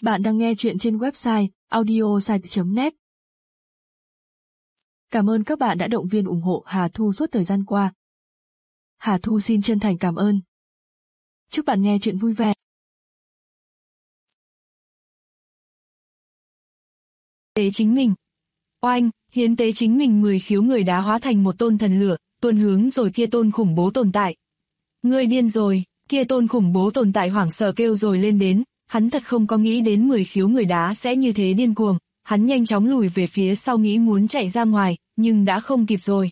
Bạn đang nghe chuyện trên website audiosite.net. Cảm ơn các bạn đã động viên ủng hộ Hà Thu suốt thời gian qua. Hà Thu xin chân thành cảm ơn. Chúc bạn nghe chuyện vui vẻ. Tế chính mình. Oanh, hiến tế chính mình 10 khiếu người đá hóa thành một tôn thần lửa, tuôn hướng rồi kia tôn khủng bố tồn tại. Ngươi điên rồi, kia tôn khủng bố tồn tại hoảng sợ kêu rồi lên đến, hắn thật không có nghĩ đến 10 khiếu người đá sẽ như thế điên cuồng, hắn nhanh chóng lùi về phía sau nghĩ muốn chạy ra ngoài, nhưng đã không kịp rồi.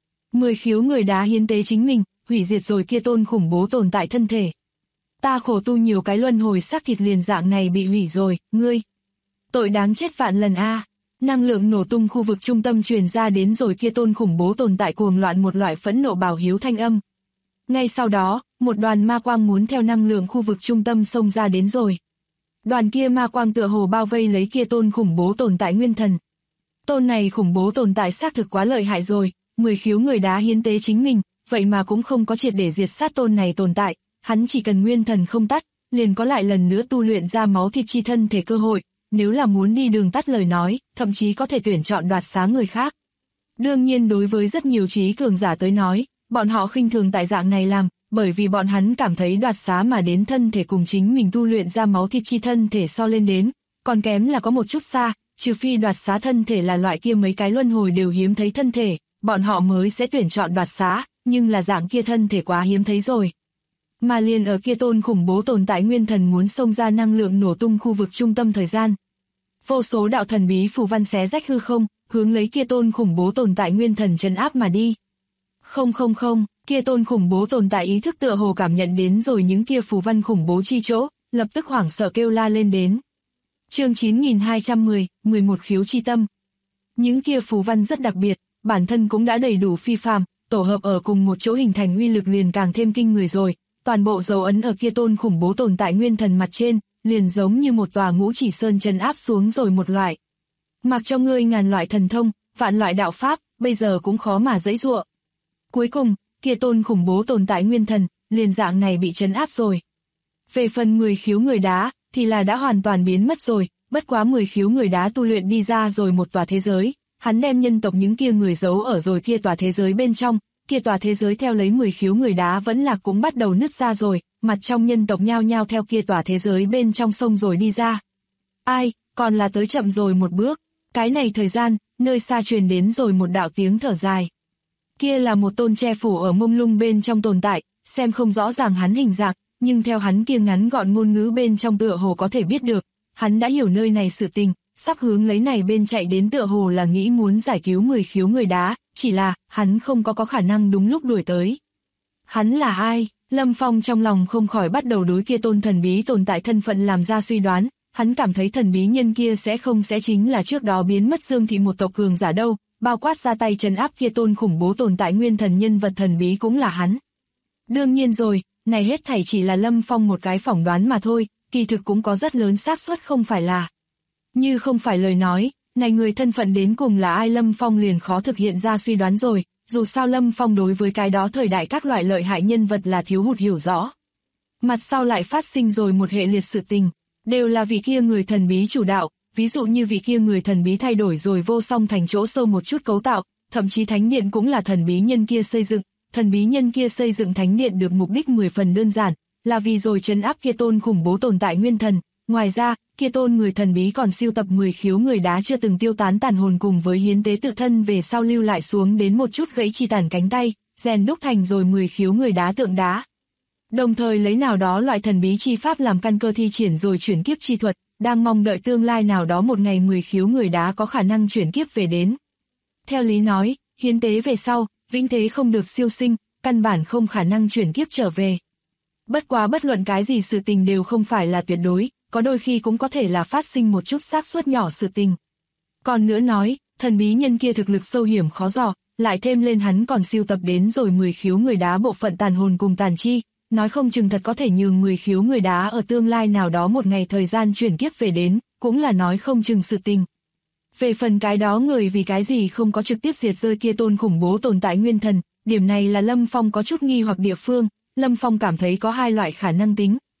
10 khiếu người đá hiến tế chính mình, hủy diệt rồi kia tôn khủng bố tồn tại thân thể. Ta khổ tu nhiều cái luân hồi xác thịt liền dạng này bị hủy rồi, ngươi. Tội đáng chết vạn lần a. Năng lượng nổ tung khu vực trung tâm truyền ra đến rồi kia tôn khủng bố tồn tại cuồng loạn một loại phẫn nộ bảo hiếu thanh âm. Ngay sau đó, một đoàn ma quang muốn theo năng lượng khu vực trung tâm xông ra đến rồi. Đoàn kia ma quang tựa hồ bao vây lấy kia tôn khủng bố tồn tại nguyên thần. Tôn này khủng bố tồn tại xác thực quá lợi hại rồi, 10 khiếu người đá hiến tế chính mình, vậy mà cũng không có triệt để diệt sát tôn này tồn tại, hắn chỉ cần nguyên thần không tắt, liền có lại lần nữa tu luyện ra máu thịt chi thân thể cơ hội, nếu là muốn đi đường tắt lời nói, thậm chí có thể tuyển chọn đoạt xá người khác. Đương nhiên đối với rất nhiều trí cường giả tới nói, bọn họ khinh thường tại dạng này làm, bởi vì bọn hắn cảm thấy đoạt xá mà đến thân thể cùng chính mình tu luyện ra máu thịt chi thân thể so lên đến, còn kém là có một chút xa, trừ phi đoạt xá thân thể là loại kia mấy cái luân hồi đều hiếm thấy thân thể, bọn họ mới sẽ tuyển chọn đoạt xá, nhưng là dạng kia thân thể quá hiếm thấy rồi. Mà liền ở kia tôn khủng bố tồn tại nguyên thần muốn xông ra năng lượng nổ tung khu vực trung tâm thời gian. Vô số đạo thần bí phù văn xé rách hư không, hướng lấy kia tôn khủng bố tồn tại nguyên thần trấn áp mà đi. Không, kia tôn khủng bố tồn tại ý thức tựa hồ cảm nhận đến rồi những kia phù văn khủng bố chi chỗ, lập tức hoảng sợ kêu la lên đến. Chương 9210, 11 khiếu chi tâm. Những kia phù văn rất đặc biệt, bản thân cũng đã đầy đủ phi phàm, tổ hợp ở cùng một chỗ hình thành uy lực liền càng thêm kinh người rồi, toàn bộ dấu ấn ở kia tôn khủng bố tồn tại nguyên thần mặt trên, liền giống như một tòa ngũ chỉ sơn trấn áp xuống rồi một loại. Mặc cho ngươi ngàn loại thần thông, vạn loại đạo pháp, bây giờ cũng khó mà dãy dụa. Cuối cùng, kia tôn khủng bố tồn tại nguyên thần, liền dạng này bị trấn áp rồi. Về phần 10 khiếu người đá, thì là đã hoàn toàn biến mất rồi, bất quá 10 khiếu người đá tu luyện đi ra rồi một tòa thế giới, hắn đem nhân tộc những kia người giấu ở rồi kia tòa thế giới bên trong, kia tòa thế giới theo lấy 10 khiếu người đá vẫn lạc cũng bắt đầu nứt ra rồi, mặt trong nhân tộc nhao nhao theo kia tòa thế giới bên trong sông rồi đi ra. Ai, còn là tới chậm rồi một bước, cái này thời gian, nơi xa truyền đến rồi một đạo tiếng thở dài. Kia là một tôn che phủ ở mông lung bên trong tồn tại, xem không rõ ràng hắn hình dạng, nhưng theo hắn kia ngắn gọn ngôn ngữ bên trong tựa hồ có thể biết được, hắn đã hiểu nơi này sự tình, sắp hướng lấy này bên chạy đến tựa hồ là nghĩ muốn giải cứu 10 khiếu người đá, chỉ là, hắn không có khả năng đúng lúc đuổi tới. Hắn là ai? Lâm Phong trong lòng không khỏi bắt đầu đối kia tôn thần bí tồn tại thân phận làm ra suy đoán, hắn cảm thấy thần bí nhân kia sẽ chính là trước đó biến mất Dương Thị một tộc cường giả đâu, bao quát ra tay trấn áp kia tôn khủng bố tồn tại nguyên thần nhân vật thần bí cũng là hắn. Đương nhiên rồi, này hết thảy chỉ là Lâm Phong một cái phỏng đoán mà thôi, kỳ thực cũng có rất lớn xác suất không phải là. Như không phải lời nói, này người thân phận đến cùng là ai Lâm Phong liền khó thực hiện ra suy đoán rồi, dù sao Lâm Phong đối với cái đó thời đại các loại lợi hại nhân vật là thiếu hụt hiểu rõ. Mặt sau lại phát sinh rồi một hệ liệt sự tình, đều là vị kia người thần bí chủ đạo, ví dụ như vị kia người thần bí thay đổi rồi vô song thành chỗ sâu một chút cấu tạo, thậm chí thánh điện cũng là thần bí nhân kia xây dựng, thần bí nhân kia xây dựng thánh điện được mục đích 10 phần đơn giản, là vì rồi trấn áp kia tôn khủng bố tồn tại nguyên thần. Ngoài ra, kia tôn người thần bí còn siêu tập 10 khiếu người đá chưa từng tiêu tán tàn hồn cùng với hiến tế tự thân về sau lưu lại xuống đến một chút gãy chi tàn cánh tay, rèn đúc thành rồi 10 khiếu người đá tượng đá. Đồng thời lấy nào đó loại thần bí chi pháp làm căn cơ thi triển rồi chuyển kiếp chi thuật, đang mong đợi tương lai nào đó một ngày 10 khiếu người đá có khả năng chuyển kiếp về đến. Theo lý nói, hiến tế về sau, vĩnh thế không được siêu sinh, căn bản không khả năng chuyển kiếp trở về. Bất quá bất luận cái gì sự tình đều không phải là tuyệt đối, có đôi khi cũng có thể là phát sinh một chút xác suất nhỏ sự tình. Còn nữa nói, thần bí nhân kia thực lực sâu hiểm khó dò, lại thêm lên hắn còn siêu tập đến rồi 10 khiếu người đá bộ phận tàn hồn cùng tàn chi, nói không chừng thật có thể nhường 10 khiếu người đá ở tương lai nào đó một ngày thời gian chuyển kiếp về đến, cũng là nói không chừng sự tình. Về phần cái đó người vì cái gì không có trực tiếp diệt rơi kia tôn khủng bố tồn tại nguyên thần, điểm này là Lâm Phong có chút nghi hoặc địa phương. Lâm Phong cảm thấy có hai loại khả năng tính,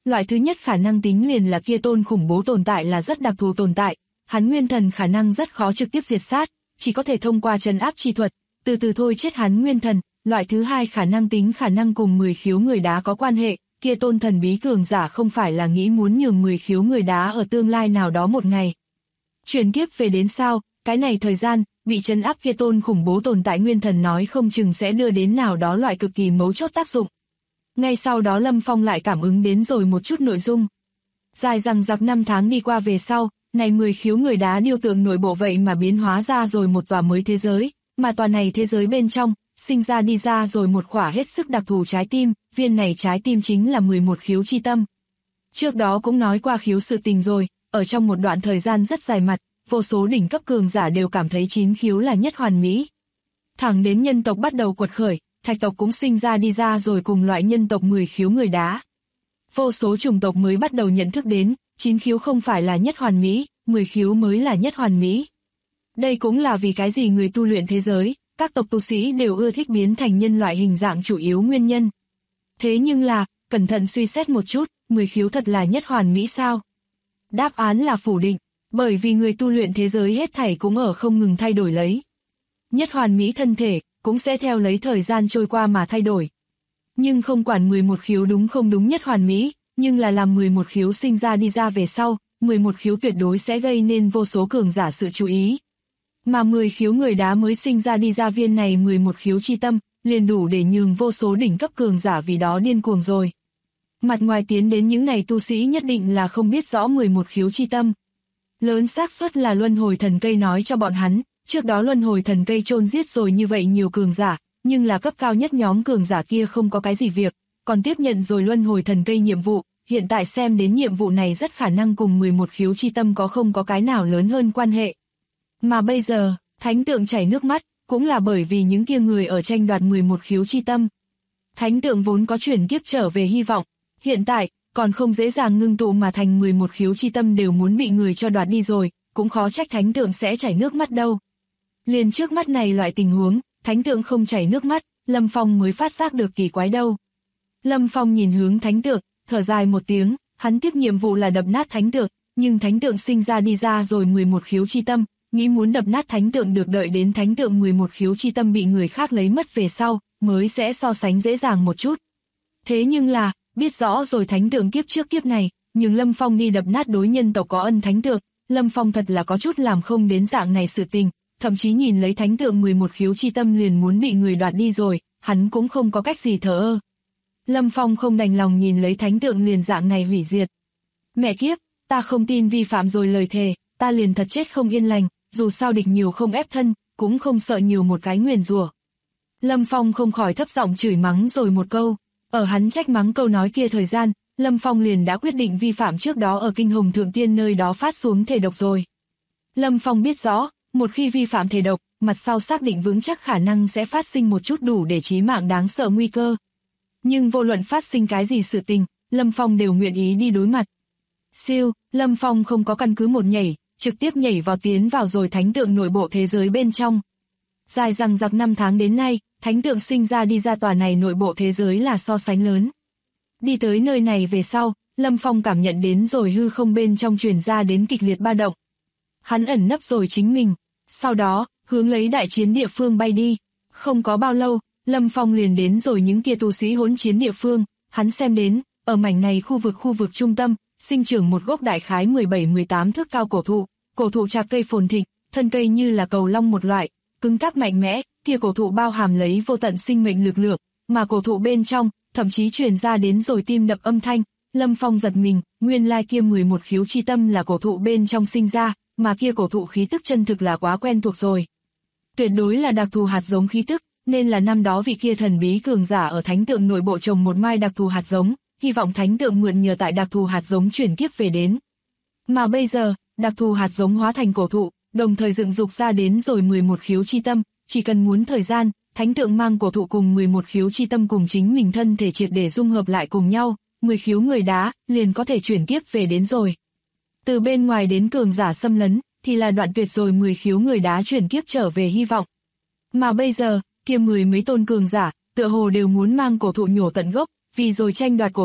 loại thứ nhất khả năng tính liền là kia tôn khủng bố tồn tại là rất đặc thù tồn tại, hắn nguyên thần khả năng rất khó trực tiếp diệt sát, chỉ có thể thông qua trấn áp chi thuật, từ từ thôi chết hắn nguyên thần. Loại thứ hai khả năng tính khả năng cùng 10 khiếu người đá có quan hệ, kia tôn thần bí cường giả không phải là nghĩ muốn nhường 10 khiếu người đá ở tương lai nào đó một ngày chuyển kiếp về đến sao, cái này thời gian, bị trấn áp kia tôn khủng bố tồn tại nguyên thần nói không chừng sẽ đưa đến nào đó loại cực kỳ mấu chốt tác dụng. Ngay sau đó Lâm Phong lại cảm ứng đến rồi một chút nội dung. Dài dằng dặc 5 tháng đi qua về sau, này 10 khiếu người đá điêu tượng nội bộ vậy mà biến hóa ra rồi một tòa mới thế giới, mà tòa này thế giới bên trong, sinh ra đi ra rồi một khỏa hết sức đặc thù trái tim, viên này trái tim chính là 11 khiếu chi tâm. Trước đó cũng nói qua khiếu sự tình rồi, ở trong một đoạn thời gian rất dài mặt, vô số đỉnh cấp cường giả đều cảm thấy 9 khiếu là nhất hoàn mỹ. Thẳng đến nhân tộc bắt đầu quật khởi, thạch tộc cũng sinh ra đi ra rồi cùng loại nhân tộc 10 khiếu người đá. Vô số chủng tộc mới bắt đầu nhận thức đến, 9 khiếu không phải là nhất hoàn mỹ, 10 khiếu mới là nhất hoàn mỹ. Đây cũng là vì cái gì người tu luyện thế giới, các tộc tu sĩ đều ưa thích biến thành nhân loại hình dạng chủ yếu nguyên nhân. Thế nhưng là, cẩn thận suy xét một chút, 10 khiếu thật là nhất hoàn mỹ sao? Đáp án là phủ định, bởi vì người tu luyện thế giới hết thảy cũng ở không ngừng thay đổi lấy. Nhất hoàn mỹ thân thể, cũng sẽ theo lấy thời gian trôi qua mà thay đổi. Nhưng không quản 11 khiếu đúng không đúng nhất hoàn mỹ, nhưng là làm 11 khiếu sinh ra đi ra về sau, 11 khiếu tuyệt đối sẽ gây nên vô số cường giả sự chú ý. Mà 10 khiếu người đá mới sinh ra đi ra viên này 11 khiếu chi tâm, liền đủ để nhường vô số đỉnh cấp cường giả vì đó điên cuồng rồi. Mặt ngoài tiến đến những này tu sĩ nhất định là không biết rõ 11 khiếu chi tâm. Lớn xác suất là luân hồi thần cây nói cho bọn hắn, trước đó luân hồi thần cây chôn giết rồi như vậy nhiều cường giả, nhưng là cấp cao nhất nhóm cường giả kia không có cái gì việc, còn tiếp nhận rồi luân hồi thần cây nhiệm vụ, hiện tại xem đến nhiệm vụ này rất khả năng cùng 11 khiếu chi tâm không có cái nào lớn hơn quan hệ. Mà bây giờ, thánh tượng chảy nước mắt, cũng là bởi vì những kia người ở tranh đoạt 11 khiếu chi tâm. Thánh tượng vốn có chuyển kiếp trở về hy vọng, hiện tại, còn không dễ dàng ngưng tụ mà thành 11 khiếu chi tâm đều muốn bị người cho đoạt đi rồi, cũng khó trách thánh tượng sẽ chảy nước mắt đâu. Liền trước mắt này loại tình huống, thánh tượng không chảy nước mắt, Lâm Phong mới phát giác được kỳ quái đâu. Lâm Phong nhìn hướng thánh tượng, thở dài một tiếng, hắn tiếp nhiệm vụ là đập nát thánh tượng, nhưng thánh tượng sinh ra đi ra rồi 11 khiếu chi tâm, nghĩ muốn đập nát thánh tượng được đợi đến thánh tượng 11 khiếu chi tâm bị người khác lấy mất về sau, mới sẽ so sánh dễ dàng một chút. Thế nhưng là, biết rõ rồi thánh tượng kiếp trước kiếp này, nhưng Lâm Phong đi đập nát đối nhân tộc có ân thánh tượng, Lâm Phong thật là có chút làm không đến dạng này sự tình, thậm chí nhìn lấy thánh tượng 11 khiếu chi tâm liền muốn bị người đoạt đi rồi, hắn cũng không có cách gì thờ ơ. Lâm Phong không đành lòng nhìn lấy thánh tượng liền dạng này hủy diệt. Mẹ kiếp, ta không tin vi phạm rồi lời thề, ta liền thật chết không yên lành, dù sao địch nhiều không ép thân, cũng không sợ nhiều một cái nguyền rủa. Lâm Phong không khỏi thấp giọng chửi mắng rồi một câu, ở hắn trách mắng câu nói kia thời gian, Lâm Phong liền đã quyết định vi phạm trước đó ở Kinh Hồng Thượng Tiên nơi đó phát xuống thể độc rồi. Lâm Phong biết rõ, một khi vi phạm thể độc, mặt sau xác định vững chắc khả năng sẽ phát sinh một chút đủ để chí mạng đáng sợ nguy cơ. Nhưng vô luận phát sinh cái gì sự tình, Lâm Phong đều nguyện ý đi đối mặt. Siêu, Lâm Phong không có căn cứ một nhảy, trực tiếp nhảy vào tiến vào rồi thánh tượng nội bộ thế giới bên trong. Dài dằng dặc 5 tháng đến nay, thánh tượng sinh ra đi ra tòa này nội bộ thế giới là so sánh lớn. Đi tới nơi này về sau, Lâm Phong cảm nhận đến rồi hư không bên trong truyền ra đến kịch liệt ba động. Hắn ẩn nấp rồi chính mình, sau đó, hướng lấy đại chiến địa phương bay đi. Không có bao lâu, Lâm Phong liền đến rồi những kia tu sĩ hỗn chiến địa phương, hắn xem đến, ở mảnh này khu vực trung tâm, sinh trưởng một gốc đại khái 17-18 thước cao cổ thụ trạc cây phồn thịnh, thân cây như là cầu long một loại, cứng cáp mạnh mẽ, kia cổ thụ bao hàm lấy vô tận sinh mệnh lực lượng, mà cổ thụ bên trong, thậm chí truyền ra đến rồi tim đập âm thanh. Lâm Phong giật mình, nguyên lai kia 11 khiếu chi tâm là cổ thụ bên trong sinh ra, mà kia cổ thụ khí tức chân thực là quá quen thuộc rồi. Tuyệt đối là đặc thù hạt giống khí tức, nên là năm đó vị kia thần bí cường giả ở thánh tượng nội bộ trồng một mai đặc thù hạt giống, hy vọng thánh tượng mượn nhờ tại đặc thù hạt giống chuyển kiếp về đến. Mà bây giờ, đặc thù hạt giống hóa thành cổ thụ, đồng thời dựng dục ra đến rồi 11 khiếu chi tâm, chỉ cần muốn thời gian, thánh tượng mang cổ thụ cùng 11 khiếu chi tâm cùng chính mình thân thể triệt để dung hợp lại cùng nhau, 10 khiếu người đá, liền có thể chuyển kiếp về đến rồi. Từ bên ngoài đến cường giả xâm lấn, thì là đoạn tuyệt rồi 10 khiếu người đá chuyển kiếp trở về hy vọng. Mà bây giờ, kia 10 mấy tôn cường giả, tựa hồ đều muốn mang cổ thụ nhổ tận gốc, vì rồi tranh đoạt cổ thụ,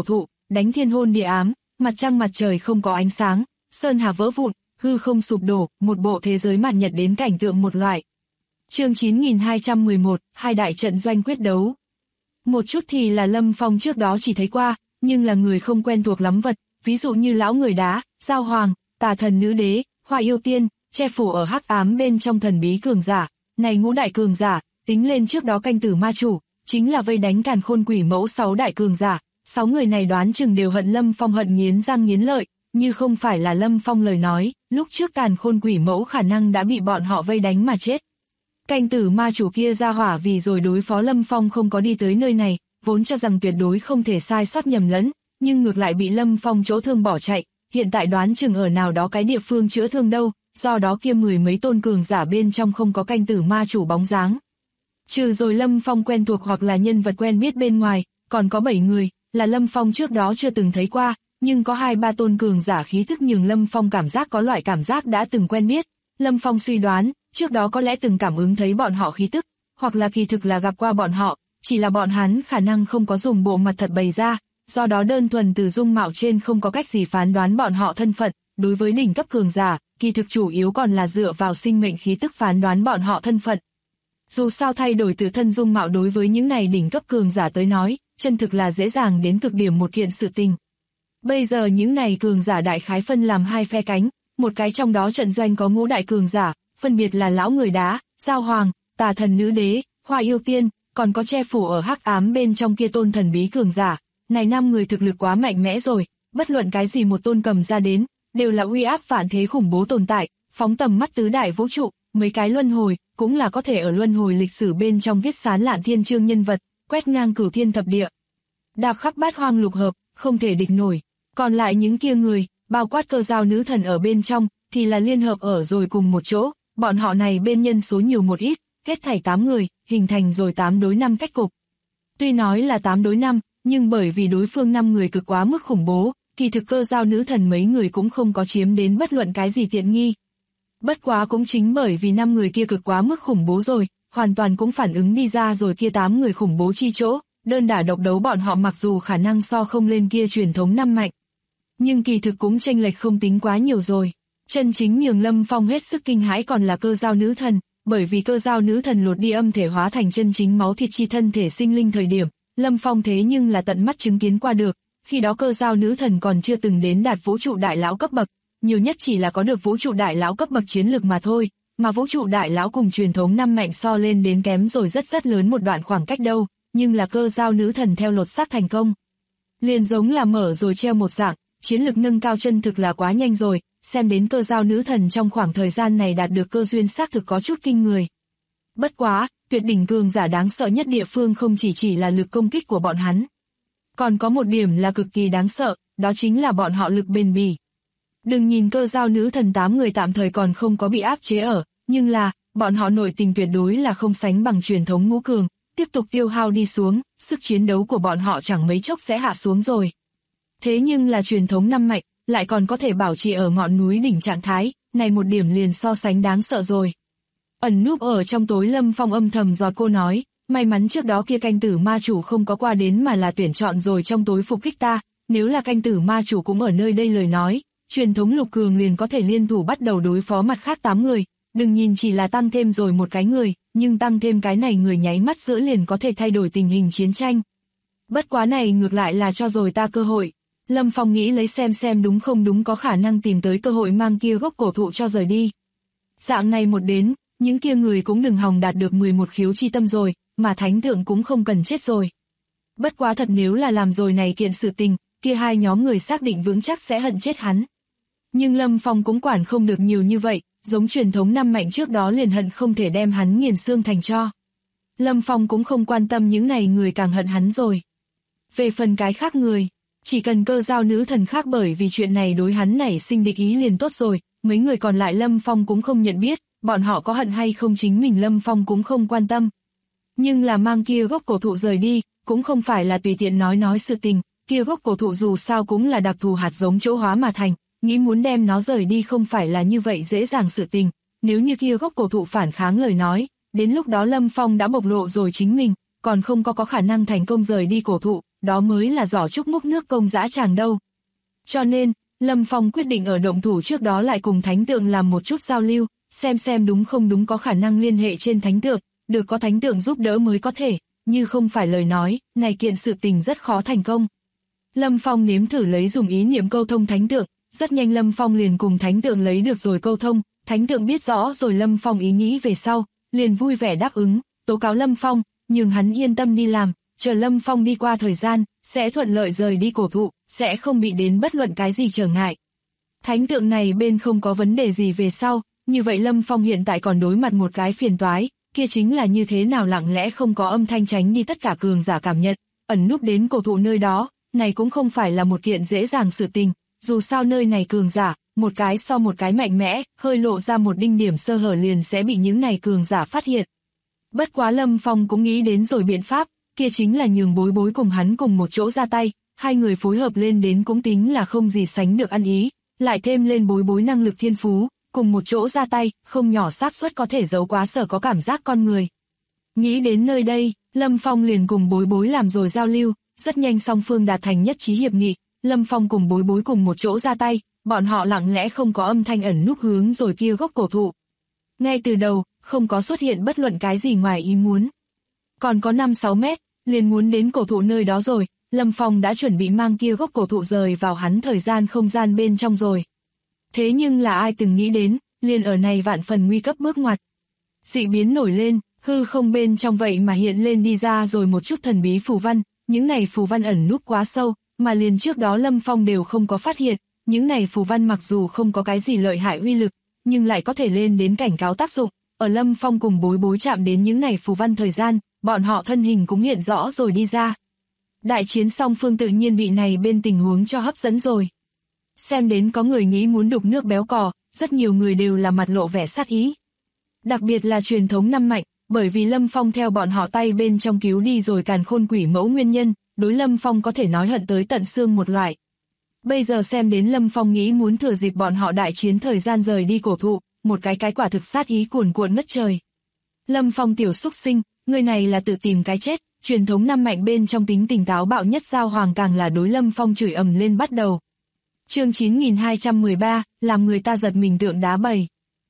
đánh thiên hôn địa ám, mặt trăng mặt trời không có ánh sáng, sơn hà vỡ vụn, hư không sụp đổ, một bộ thế giới mạt nhật đến cảnh tượng một loại. Chương 9211, hai đại trận doanh quyết đấu. Một chút thì là Lâm Phong trước đó chỉ thấy qua, nhưng là người không quen thuộc lắm vật, ví dụ như lão người đá, Giao Hoàng, Tà Thần Nữ Đế, Hỏa Yêu Tiên, che phủ ở hắc ám bên trong thần bí cường giả, này ngũ đại cường giả, tính lên trước đó canh tử ma chủ, chính là vây đánh Càn Khôn Quỷ Mẫu 6 đại cường giả, 6 người này đoán chừng đều hận Lâm Phong hận nghiến răng nghiến lợi, như không phải là Lâm Phong lời nói, lúc trước Càn Khôn Quỷ Mẫu khả năng đã bị bọn họ vây đánh mà chết. Canh tử ma chủ kia ra hỏa vì rồi đối phó Lâm Phong không có đi tới nơi này, vốn cho rằng tuyệt đối không thể sai sót nhầm lẫn, nhưng ngược lại bị Lâm Phong chỗ thương bỏ chạy, hiện tại đoán chừng ở nào đó cái địa phương chữa thương đâu, do đó kia 10 mấy tôn cường giả bên trong không có canh tử ma chủ bóng dáng. Trừ rồi Lâm Phong quen thuộc hoặc là nhân vật quen biết bên ngoài, còn có 7 người, là Lâm Phong trước đó chưa từng thấy qua, nhưng có 2-3 tôn cường giả khí thức nhường Lâm Phong cảm giác có loại cảm giác đã từng quen biết. Lâm Phong suy đoán, trước đó có lẽ từng cảm ứng thấy bọn họ khí tức, hoặc là kỳ thực là gặp qua bọn họ, chỉ là bọn hắn khả năng không có dùng bộ mặt thật bày ra, do đó đơn thuần từ dung mạo trên không có cách gì phán đoán bọn họ thân phận, đối với đỉnh cấp cường giả, kỳ thực chủ yếu còn là dựa vào sinh mệnh khí tức phán đoán bọn họ thân phận. Dù sao thay đổi từ thân dung mạo đối với những này đỉnh cấp cường giả tới nói, chân thực là dễ dàng đến cực điểm một kiện sự tình. Bây giờ những này cường giả đại khái phân làm hai phe cánh, một cái trong đó trận doanh có ngũ đại cường giả, phân biệt là lão người đá, Giao Hoàng, Tà Thần Nữ Đế, Hỏa Yêu Tiên, còn có che phủ ở hắc ám bên trong kia tôn thần bí cường giả. Này 5 người thực lực quá mạnh mẽ rồi, bất luận cái gì một tôn cầm ra đến, đều là uy áp vạn thế khủng bố tồn tại, phóng tầm mắt tứ đại vũ trụ, mấy cái luân hồi, cũng là có thể ở luân hồi lịch sử bên trong viết sán lạn thiên chương nhân vật, quét ngang cửu thiên thập địa. Đạp khắp bát hoang lục hợp, không thể địch nổi. Còn lại những kia người, bao quát Cơ Dao nữ thần ở bên trong, thì là liên hợp ở rồi cùng một chỗ, bọn họ này bên nhân số nhiều một ít, hết thảy 8 người, hình thành rồi 8 đối 5 cách cục. Tuy nói là 8 đối 5, nhưng bởi vì đối phương 5 người cực quá mức khủng bố, kỳ thực Cơ Dao nữ thần mấy người cũng không có chiếm đến bất luận cái gì tiện nghi. Bất quá cũng chính bởi vì 5 người kia cực quá mức khủng bố rồi, hoàn toàn cũng phản ứng đi ra rồi kia 8 người khủng bố chi chỗ, đơn đả độc đấu bọn họ mặc dù khả năng so không lên kia truyền thống 5 mạnh, nhưng kỳ thực cũng chênh lệch không tính quá nhiều rồi. Chân chính nhường Lâm Phong hết sức kinh hãi còn là Cơ Dao nữ thần, bởi vì Cơ Dao nữ thần lột đi âm thể hóa thành chân chính máu thịt chi thân thể sinh linh thời điểm, Lâm Phong thế nhưng là tận mắt chứng kiến qua được, khi đó Cơ Dao nữ thần còn chưa từng đến đạt vũ trụ đại lão cấp bậc, nhiều nhất chỉ là có được vũ trụ đại lão cấp bậc chiến lực mà thôi, mà vũ trụ đại lão cùng truyền thống 5 mạnh so lên đến kém rồi rất rất lớn một đoạn khoảng cách đâu, nhưng là Cơ Dao nữ thần theo lột xác thành công. Liền giống là mở rồi treo một dạng, chiến lực nâng cao chân thực là quá nhanh rồi, xem đến Cơ Dao nữ thần trong khoảng thời gian này đạt được cơ duyên xác thực có chút kinh người. Bất quá, tuyệt đỉnh cường giả đáng sợ nhất địa phương không chỉ là lực công kích của bọn hắn. Còn có một điểm là cực kỳ đáng sợ, đó chính là bọn họ lực bền bỉ. Đừng nhìn Cơ Dao nữ thần 8 người tạm thời còn không có bị áp chế ở, nhưng là, bọn họ nội tình tuyệt đối là không sánh bằng truyền thống ngũ cường, tiếp tục tiêu hao đi xuống, sức chiến đấu của bọn họ chẳng mấy chốc sẽ hạ xuống rồi. Thế nhưng là truyền thống 5 mạnh, lại còn có thể bảo trì ở ngọn núi đỉnh trạng thái, này một điểm liền so sánh đáng sợ rồi. Ẩn núp ở trong tối Lâm Phong âm thầm giọt cô nói, may mắn trước đó kia canh tử ma chủ không có qua đến mà là tuyển chọn rồi trong tối phục kích ta, nếu là canh tử ma chủ cũng ở nơi đây lời nói, truyền thống lục cường liền có thể liên thủ bắt đầu đối phó mặt khác 8 người, đừng nhìn chỉ là tăng thêm rồi một cái người, nhưng tăng thêm cái này người nháy mắt giữa liền có thể thay đổi tình hình chiến tranh. Bất quá này ngược lại là cho rồi ta cơ hội. Lâm Phong nghĩ lấy xem đúng không đúng có khả năng tìm tới cơ hội mang kia gốc cổ thụ cho rời đi. Dạng này một đến, những kia người cũng đừng hòng đạt được 11 khiếu chi tâm rồi, mà thánh thượng cũng không cần chết rồi. Bất quá thật nếu là làm rồi này kiện sự tình, kia hai nhóm người xác định vững chắc sẽ hận chết hắn. Nhưng Lâm Phong cũng quản không được nhiều như vậy, giống truyền thống 5 mạnh trước đó liền hận không thể đem hắn nghiền xương thành tro. Lâm Phong cũng không quan tâm những này người càng hận hắn rồi. Về phần cái khác người, chỉ cần Cơ Dao nữ thần khác bởi vì chuyện này đối hắn nảy sinh địch ý liền tốt rồi, mấy người còn lại Lâm Phong cũng không nhận biết, bọn họ có hận hay không chính mình Lâm Phong cũng không quan tâm. Nhưng là mang kia gốc cổ thụ rời đi, cũng không phải là tùy tiện nói sự tình, kia gốc cổ thụ dù sao cũng là đặc thù hạt giống chỗ hóa mà thành, nghĩ muốn đem nó rời đi không phải là như vậy dễ dàng sự tình, nếu như kia gốc cổ thụ phản kháng lời nói, đến lúc đó Lâm Phong đã bộc lộ rồi chính mình, còn không có khả năng thành công rời đi cổ thụ, đó mới là giỏ trúc múc nước công dã tràng đâu. Cho nên, Lâm Phong quyết định ở động thủ trước đó lại cùng thánh tượng làm một chút giao lưu, xem đúng không đúng có khả năng liên hệ trên thánh tượng, được có thánh tượng giúp đỡ mới có thể, như không phải lời nói, này kiện sự tình rất khó thành công. Lâm Phong nếm thử lấy dùng ý niệm câu thông thánh tượng, rất nhanh Lâm Phong liền cùng thánh tượng lấy được rồi câu thông, thánh tượng biết rõ rồi Lâm Phong ý nghĩ về sau, liền vui vẻ đáp ứng, tố cáo Lâm Phong, nhưng hắn yên tâm đi làm, chờ Lâm Phong đi qua thời gian, sẽ thuận lợi rời đi cổ thụ, sẽ không bị đến bất luận cái gì trở ngại. Thánh tượng này bên không có vấn đề gì về sau, như vậy Lâm Phong hiện tại còn đối mặt một cái phiền toái, kia chính là như thế nào lặng lẽ không có âm thanh tránh đi tất cả cường giả cảm nhận, ẩn núp đến cổ thụ nơi đó, này cũng không phải là một kiện dễ dàng sự tình, dù sao nơi này cường giả, một cái so một cái mạnh mẽ, hơi lộ ra một đinh điểm sơ hở liền sẽ bị những này cường giả phát hiện. Bất quá Lâm Phong cũng nghĩ đến rồi biện pháp, kia chính là nhường Bối Bối cùng hắn cùng một chỗ ra tay, hai người phối hợp lên đến cũng tính là không gì sánh được ăn ý, lại thêm lên Bối Bối năng lực thiên phú, cùng một chỗ ra tay, không nhỏ xác suất có thể giấu quá sở có cảm giác con người. Nghĩ đến nơi đây, Lâm Phong liền cùng Bối Bối làm rồi giao lưu, rất nhanh song phương đạt thành nhất trí hiệp nghị, Lâm Phong cùng Bối Bối cùng một chỗ ra tay, bọn họ lặng lẽ không có âm thanh ẩn núp hướng rồi kia gốc cổ thụ. Ngay từ đầu, không có xuất hiện bất luận cái gì ngoài ý muốn. Còn có 5-6 mét, liền muốn đến cổ thụ nơi đó rồi, Lâm Phong đã chuẩn bị mang kia gốc cổ thụ rời vào hắn thời gian không gian bên trong rồi. Thế nhưng là ai từng nghĩ đến, liền ở này vạn phần nguy cấp bước ngoặt. Dị biến nổi lên, hư không bên trong vậy mà hiện lên đi ra rồi một chút thần bí phù văn, những này phù văn ẩn núp quá sâu, mà liền trước đó Lâm Phong đều không có phát hiện, những này phù văn mặc dù không có cái gì lợi hại uy lực, nhưng lại có thể lên đến cảnh cáo tác dụng, ở Lâm Phong cùng Bối Bối chạm đến những này phù văn thời gian, bọn họ thân hình cũng hiện rõ rồi đi ra. Đại chiến song phương tự nhiên bị này bên tình huống cho hấp dẫn rồi. Xem đến có người nghĩ muốn đục nước béo cò, rất nhiều người đều là mặt lộ vẻ sát ý. Đặc biệt là truyền thống năm mạnh, bởi vì Lâm Phong theo bọn họ tay bên trong cứu đi rồi càn khôn quỷ mẫu nguyên nhân, đối Lâm Phong có thể nói hận tới tận xương một loại. Bây giờ xem đến Lâm Phong nghĩ muốn thừa dịp bọn họ đại chiến thời gian rời đi cổ thụ, một cái quả thực sát ý cuồn cuộn ngất trời. Lâm Phong tiểu xúc sinh, người này là tự tìm cái chết, truyền thống năm mạnh bên trong tính tình táo bạo nhất Giao Hoàng càng là đối Lâm Phong chửi ầm lên bắt đầu. Chương 9213, làm người ta giật mình tượng đá bầy.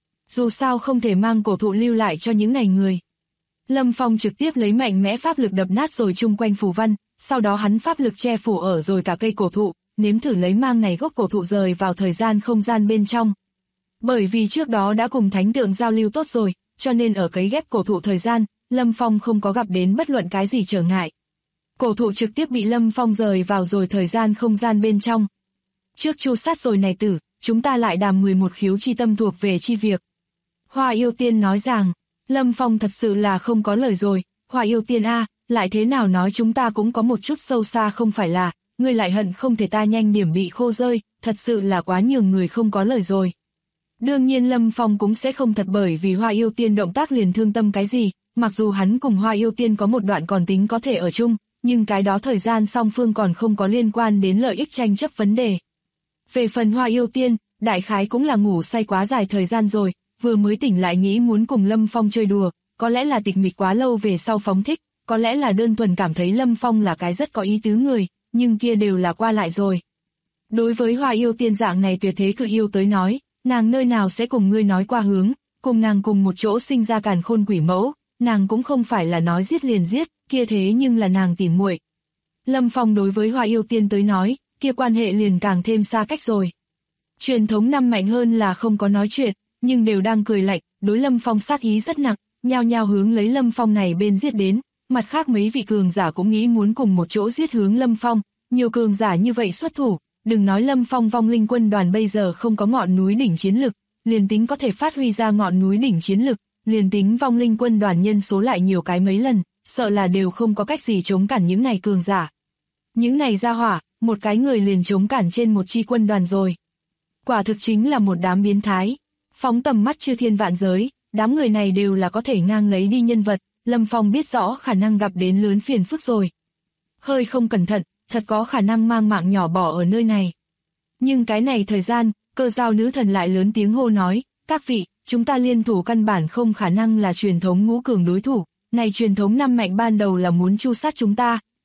Dù sao không thể mang cổ thụ lưu lại cho những này người. Lâm Phong trực tiếp lấy mạnh mẽ pháp lực đập nát rồi chung quanh phù văn, sau đó hắn pháp lực che phủ ở rồi cả cây cổ thụ, nếm thử lấy mang này gốc cổ thụ rời vào thời gian không gian bên trong. Bởi vì trước đó đã cùng thánh tượng giao lưu tốt rồi, cho nên ở cấy ghép cổ thụ thời gian, Lâm Phong không có gặp đến bất luận cái gì trở ngại. Cổ thụ trực tiếp bị Lâm Phong rời vào rồi thời gian không gian bên trong. Trước chu sát rồi này tử, chúng ta lại đàm 11 khiếu chi tâm thuộc về chi việc. Hoa Yêu Tiên nói rằng, Lâm Phong thật sự là không có lời rồi, Hoa Yêu Tiên a, lại thế nào nói chúng ta cũng có một chút sâu xa không phải là, ngươi lại hận không thể ta nhanh điểm bị khô rơi, thật sự là quá nhiều người không có lời rồi. Đương nhiên Lâm Phong cũng sẽ không thật bởi vì Hoa Yêu Tiên động tác liền thương tâm cái gì, mặc dù hắn cùng Hoa Yêu Tiên có một đoạn còn tính có thể ở chung, nhưng cái đó thời gian song phương còn không có liên quan đến lợi ích tranh chấp vấn đề. Về phần Hoa Yêu Tiên, đại khái cũng là ngủ say quá dài thời gian rồi, vừa mới tỉnh lại nghĩ muốn cùng Lâm Phong chơi đùa, có lẽ là tịch mịch quá lâu về sau phóng thích, có lẽ là đơn thuần cảm thấy Lâm Phong là cái rất có ý tứ người, nhưng kia đều là qua lại rồi. Đối với Hoa Yêu Tiên dạng này tuyệt thế cự yêu tới nói, nàng nơi nào sẽ cùng ngươi nói qua hướng, cùng nàng cùng một chỗ sinh ra càn khôn quỷ mẫu, nàng cũng không phải là nói giết liền giết, kia thế nhưng là nàng tỉ muội. Lâm Phong đối với Hoa Yêu Tiên tới nói, kia quan hệ liền càng thêm xa cách rồi. Truyền thống năm mạnh hơn là không có nói chuyện, nhưng đều đang cười lạnh, đối Lâm Phong sát ý rất nặng, nhao nhao hướng lấy Lâm Phong này bên giết đến, mặt khác mấy vị cường giả cũng nghĩ muốn cùng một chỗ giết hướng Lâm Phong, nhiều cường giả như vậy xuất thủ, đừng nói Lâm Phong vong linh quân đoàn bây giờ không có ngọn núi đỉnh chiến lực, liền tính có thể phát huy ra ngọn núi đỉnh chiến lực, liền tính vong linh quân đoàn nhân số lại nhiều cái mấy lần, sợ là đều không có cách gì chống cản những này cường giả. Những này ra hỏa, một cái người liền chống cản trên một chi quân đoàn rồi. Quả thực chính là một đám biến thái. Phóng tầm mắt chư thiên vạn giới, đám người này đều là có thể ngang lấy đi nhân vật, Lâm Phong biết rõ khả năng gặp đến lớn phiền phức rồi. Hơi không cẩn thận, thật có khả năng mang mạng nhỏ bỏ ở nơi này. Nhưng cái này thời gian, Cơ Dao nữ thần lại lớn tiếng hô nói, các vị, chúng ta liên thủ căn bản không khả năng là truyền thống ngũ cường đối thủ, này truyền thống năm mạnh ban đầu là muốn chu sát chúng ta,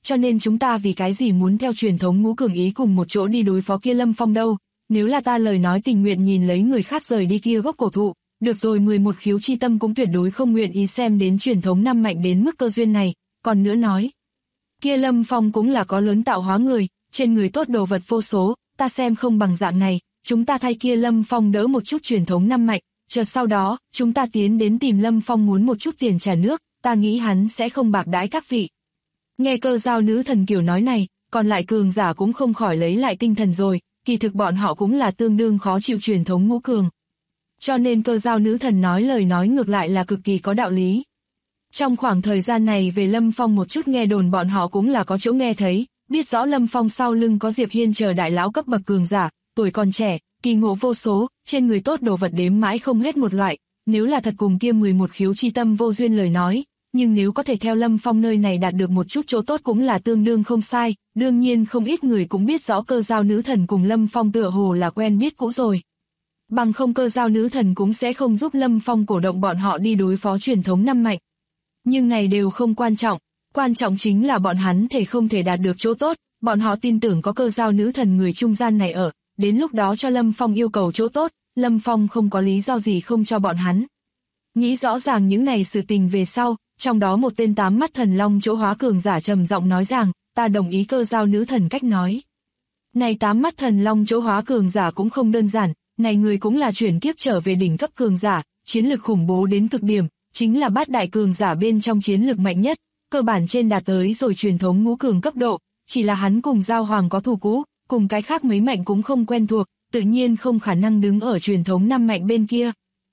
cho nên chúng ta vì cái gì muốn theo truyền thống ngũ cường ý cùng một chỗ đi đối phó kia Lâm Phong đâu, nếu là ta lời nói tình nguyện nhìn lấy người khác rời đi kia gốc cổ thụ, được rồi 11 khiếu chi tâm cũng tuyệt đối không nguyện ý xem đến truyền thống năm mạnh đến mức cơ duyên này, còn nữa nói. Kia Lâm Phong cũng là có lớn tạo hóa người, trên người tốt đồ vật vô số, ta xem không bằng dạng này, chúng ta thay kia Lâm Phong đỡ một chút truyền thống năm mạnh, chờ sau đó, chúng ta tiến đến tìm Lâm Phong muốn một chút tiền trả nước, ta nghĩ hắn sẽ không bạc đãi các vị. Nghe Cơ Dao nữ thần kiểu nói này, còn lại cường giả cũng không khỏi lấy lại tinh thần rồi, kỳ thực bọn họ cũng là tương đương khó chịu truyền thống ngũ cường. Cho nên Cơ Dao nữ thần nói lời nói ngược lại là cực kỳ có đạo lý. Trong khoảng thời gian này về Lâm Phong một chút nghe đồn bọn họ cũng là có chỗ nghe thấy, biết rõ Lâm Phong sau lưng có Diệp Hiên chờ đại lão cấp bậc cường giả, tuổi còn trẻ, kỳ ngộ vô số, trên người tốt đồ vật đếm mãi không hết một loại, nếu là thật cùng kia 11 khiếu chi tâm vô duyên lời nói, nhưng nếu có thể theo Lâm Phong nơi này đạt được một chút chỗ tốt cũng là tương đương không sai, đương nhiên không ít người cũng biết rõ Cơ Dao nữ thần cùng Lâm Phong tựa hồ là quen biết cũ rồi. Bằng không Cơ Dao nữ thần cũng sẽ không giúp Lâm Phong cổ động bọn họ đi đối phó truyền thống năm mạnh. Nhưng này đều không quan trọng chính là bọn hắn thể không thể đạt được chỗ tốt, bọn họ tin tưởng có Cơ Dao nữ thần người trung gian này ở, đến lúc đó cho Lâm Phong yêu cầu chỗ tốt, Lâm Phong không có lý do gì không cho bọn hắn. Nghĩ rõ ràng những này sự tình về sau, trong đó một tên 8 mắt thần long chỗ hóa cường giả trầm giọng nói rằng, ta đồng ý Cơ Dao nữ thần cách nói. Này 8 mắt thần long chỗ hóa cường giả cũng không đơn giản, này người cũng là chuyển kiếp trở về đỉnh cấp cường giả, chiến lực khủng bố đến cực điểm, chính là bát đại cường giả bên trong chiến lực mạnh nhất, cơ bản trên đạt tới rồi truyền thống ngũ cường cấp độ, chỉ là hắn cùng Giao Hoàng có thù cũ, cùng cái khác mấy mạnh cũng không quen thuộc, tự nhiên không khả năng đứng ở truyền thống năm mạnh bên kia.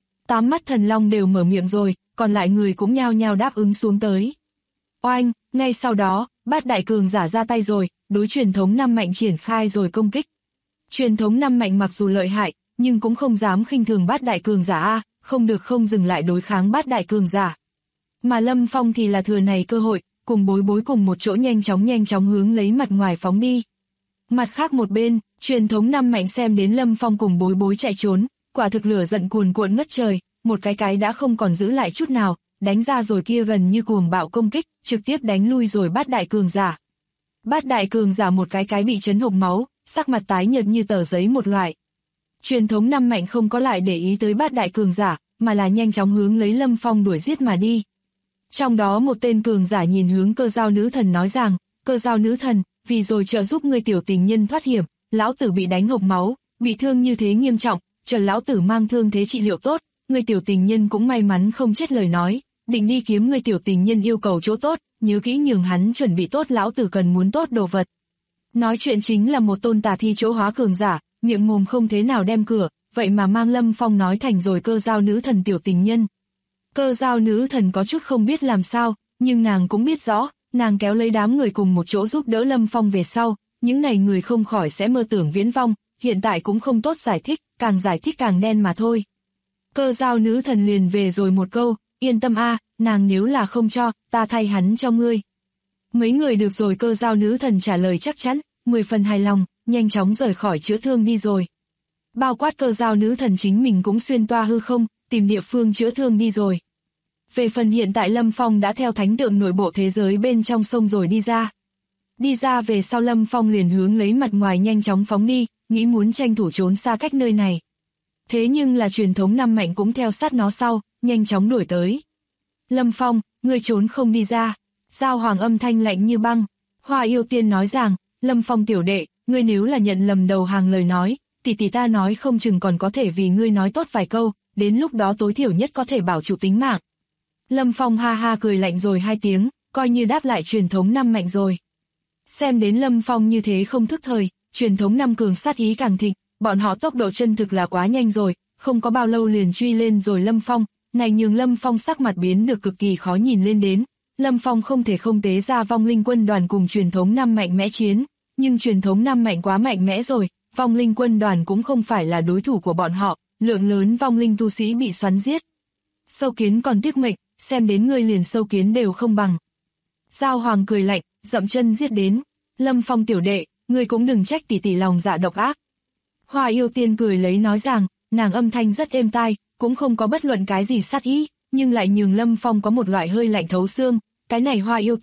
8 mắt thần long đều mở miệng rồi, còn lại người cũng nhao nhao đáp ứng xuống tới. Oanh, ngay sau đó, bát đại cường giả ra tay rồi, đối truyền thống năm mạnh triển khai rồi công kích. Truyền thống năm mạnh mặc dù lợi hại, nhưng cũng không dám khinh thường bát đại cường giả a, không được không dừng lại đối kháng bát đại cường giả. Mà Lâm Phong thì là thừa này cơ hội, cùng Bối Bối cùng một chỗ nhanh chóng hướng lấy mặt ngoài phóng đi. Mặt khác một bên, truyền thống năm mạnh xem đến Lâm Phong cùng Bối Bối chạy trốn, quả thực lửa giận cuồn cuộn ngất trời, một cái đã không còn giữ lại chút nào, đánh ra rồi kia gần như cuồng bạo công kích, trực tiếp đánh lui rồi bát đại cường giả. Bát đại cường giả một cái bị chấn hộc máu, sắc mặt tái nhợt như tờ giấy một loại. Truyền thống năm mạnh không có lại để ý tới bát đại cường giả, mà là nhanh chóng hướng lấy Lâm Phong đuổi giết mà đi. Trong đó một tên cường giả nhìn hướng Cơ Dao nữ thần nói rằng, Cơ Dao nữ thần, vì rồi trợ giúp ngươi tiểu tình nhân thoát hiểm, lão tử bị đánh hộc máu, bị thương như thế nghiêm trọng, chờ lão tử mang thương thế trị liệu tốt, ngươi tiểu tình nhân cũng may mắn không chết lời nói, định đi kiếm ngươi tiểu tình nhân yêu cầu chỗ tốt, nhớ kỹ nhường hắn chuẩn bị tốt lão tử cần muốn tốt đồ vật. Nói chuyện chính là một tôn tà thi chỗ hóa cường giả, miệng mồm không thế nào đem cửa, vậy mà mang Lâm Phong nói thành rồi Cơ Dao nữ thần tiểu tình nhân. Cơ Dao nữ thần có chút không biết làm sao, nhưng nàng cũng biết rõ, nàng kéo lấy đám người cùng một chỗ giúp đỡ Lâm Phong về sau, những này người không khỏi sẽ mơ tưởng viễn vong, hiện tại cũng không tốt giải thích càng đen mà thôi. Cơ Dao nữ thần liền về rồi một câu, yên tâm a, nàng nếu là không cho, ta thay hắn cho ngươi. Mấy người được rồi Cơ Dao nữ thần trả lời chắc chắn, 10 phần hài lòng, nhanh chóng rời khỏi chữa thương đi rồi. Bao quát Cơ Dao nữ thần chính mình cũng xuyên toa hư không, tìm địa phương chữa thương đi rồi. Về phần hiện tại Lâm Phong đã theo thánh tượng nội bộ thế giới bên trong sông rồi đi ra. Đi ra về sau Lâm Phong liền hướng lấy mặt ngoài nhanh chóng phóng đi, nghĩ muốn tranh thủ trốn xa cách nơi này. Thế nhưng là truyền thống năm mạnh cũng theo sát nó sau, nhanh chóng đuổi tới. Lâm Phong, ngươi trốn không đi ra. Giao Hoàng âm thanh lạnh như băng. Hoa Yêu Tiên nói rằng, Lâm Phong tiểu đệ, ngươi nếu là nhận lầm đầu hàng lời nói, tỷ ta nói không chừng còn có thể vì ngươi nói tốt vài câu, đến lúc đó tối thiểu nhất có thể bảo trụ tính mạng. Lâm Phong ha ha cười lạnh rồi 2 tiếng, coi như đáp lại truyền thống năm mạnh rồi. Xem đến Lâm Phong như thế không thức thời, truyền thống năm cường sát ý càng thịnh, bọn họ tốc độ chân thực là quá nhanh rồi, không có bao lâu liền truy lên rồi Lâm Phong, này nhường Lâm Phong sắc mặt biến được cực kỳ khó nhìn lên đến. Lâm Phong không thể không tế ra vong linh quân đoàn cùng truyền thống năm mạnh mẽ chiến, nhưng truyền thống năm mạnh quá mạnh mẽ rồi, vong linh quân đoàn cũng không phải là đối thủ của bọn họ, lượng lớn vong linh tu sĩ bị xoắn giết. Sâu kiến còn tiếc mệnh, xem đến ngươi liền sâu kiến đều không bằng. Giao Hoàng cười lạnh, dậm chân giết đến. Lâm Phong tiểu đệ, ngươi cũng đừng trách tỷ lòng dạ độc ác. Hoa Yêu Tiên cười lấy nói rằng, nàng âm thanh rất êm tai, cũng không có bất luận cái gì sát ý, nhưng lại nhường Lâm Phong có một loại hơi lạnh thấu xương. Cái này Hoa Yêu Tiên,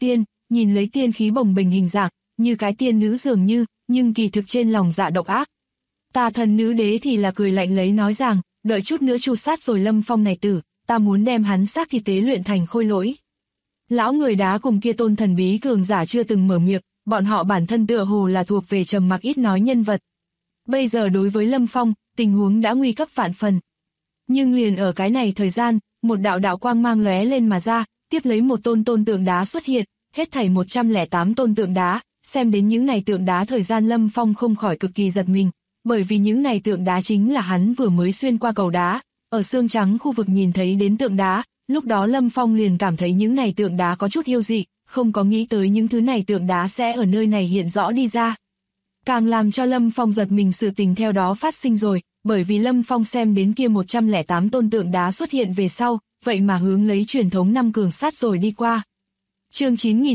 nhìn lấy tiên khí bồng bềnh hình dạng, như cái tiên nữ dường như, nhưng kỳ thực trên lòng dạ độc ác. Tà thần nữ đế thì là cười lạnh lấy nói rằng, đợi chút nữa tru sát rồi Lâm Phong này tử, ta muốn đem hắn xác thịt tế luyện thành khôi lỗi. Lão người đá cùng kia tôn thần bí cường giả chưa từng mở miệng, bọn họ bản thân tựa hồ là thuộc về trầm mặc ít nói nhân vật. Bây giờ đối với Lâm Phong, tình huống đã nguy cấp vạn phần. Nhưng liền ở cái này thời gian, một đạo đạo quang mang lóe lên mà ra, tiếp lấy một tôn tượng đá xuất hiện, hết thảy 108 tôn tượng đá, xem đến những này tượng đá thời gian Lâm Phong không khỏi cực kỳ giật mình, bởi vì những này tượng đá chính là hắn vừa mới xuyên qua cầu đá, ở xương trắng khu vực nhìn thấy đến tượng đá, lúc đó Lâm Phong liền cảm thấy những này tượng đá có chút yêu dị, không có nghĩ tới những thứ này tượng đá sẽ ở nơi này hiện rõ đi ra. Càng làm cho Lâm Phong giật mình sự tình theo đó phát sinh rồi, bởi vì Lâm Phong xem đến kia 108 tôn tượng đá xuất hiện về sau, vậy mà hướng lấy truyền thống 5 cường sát rồi đi qua. Chương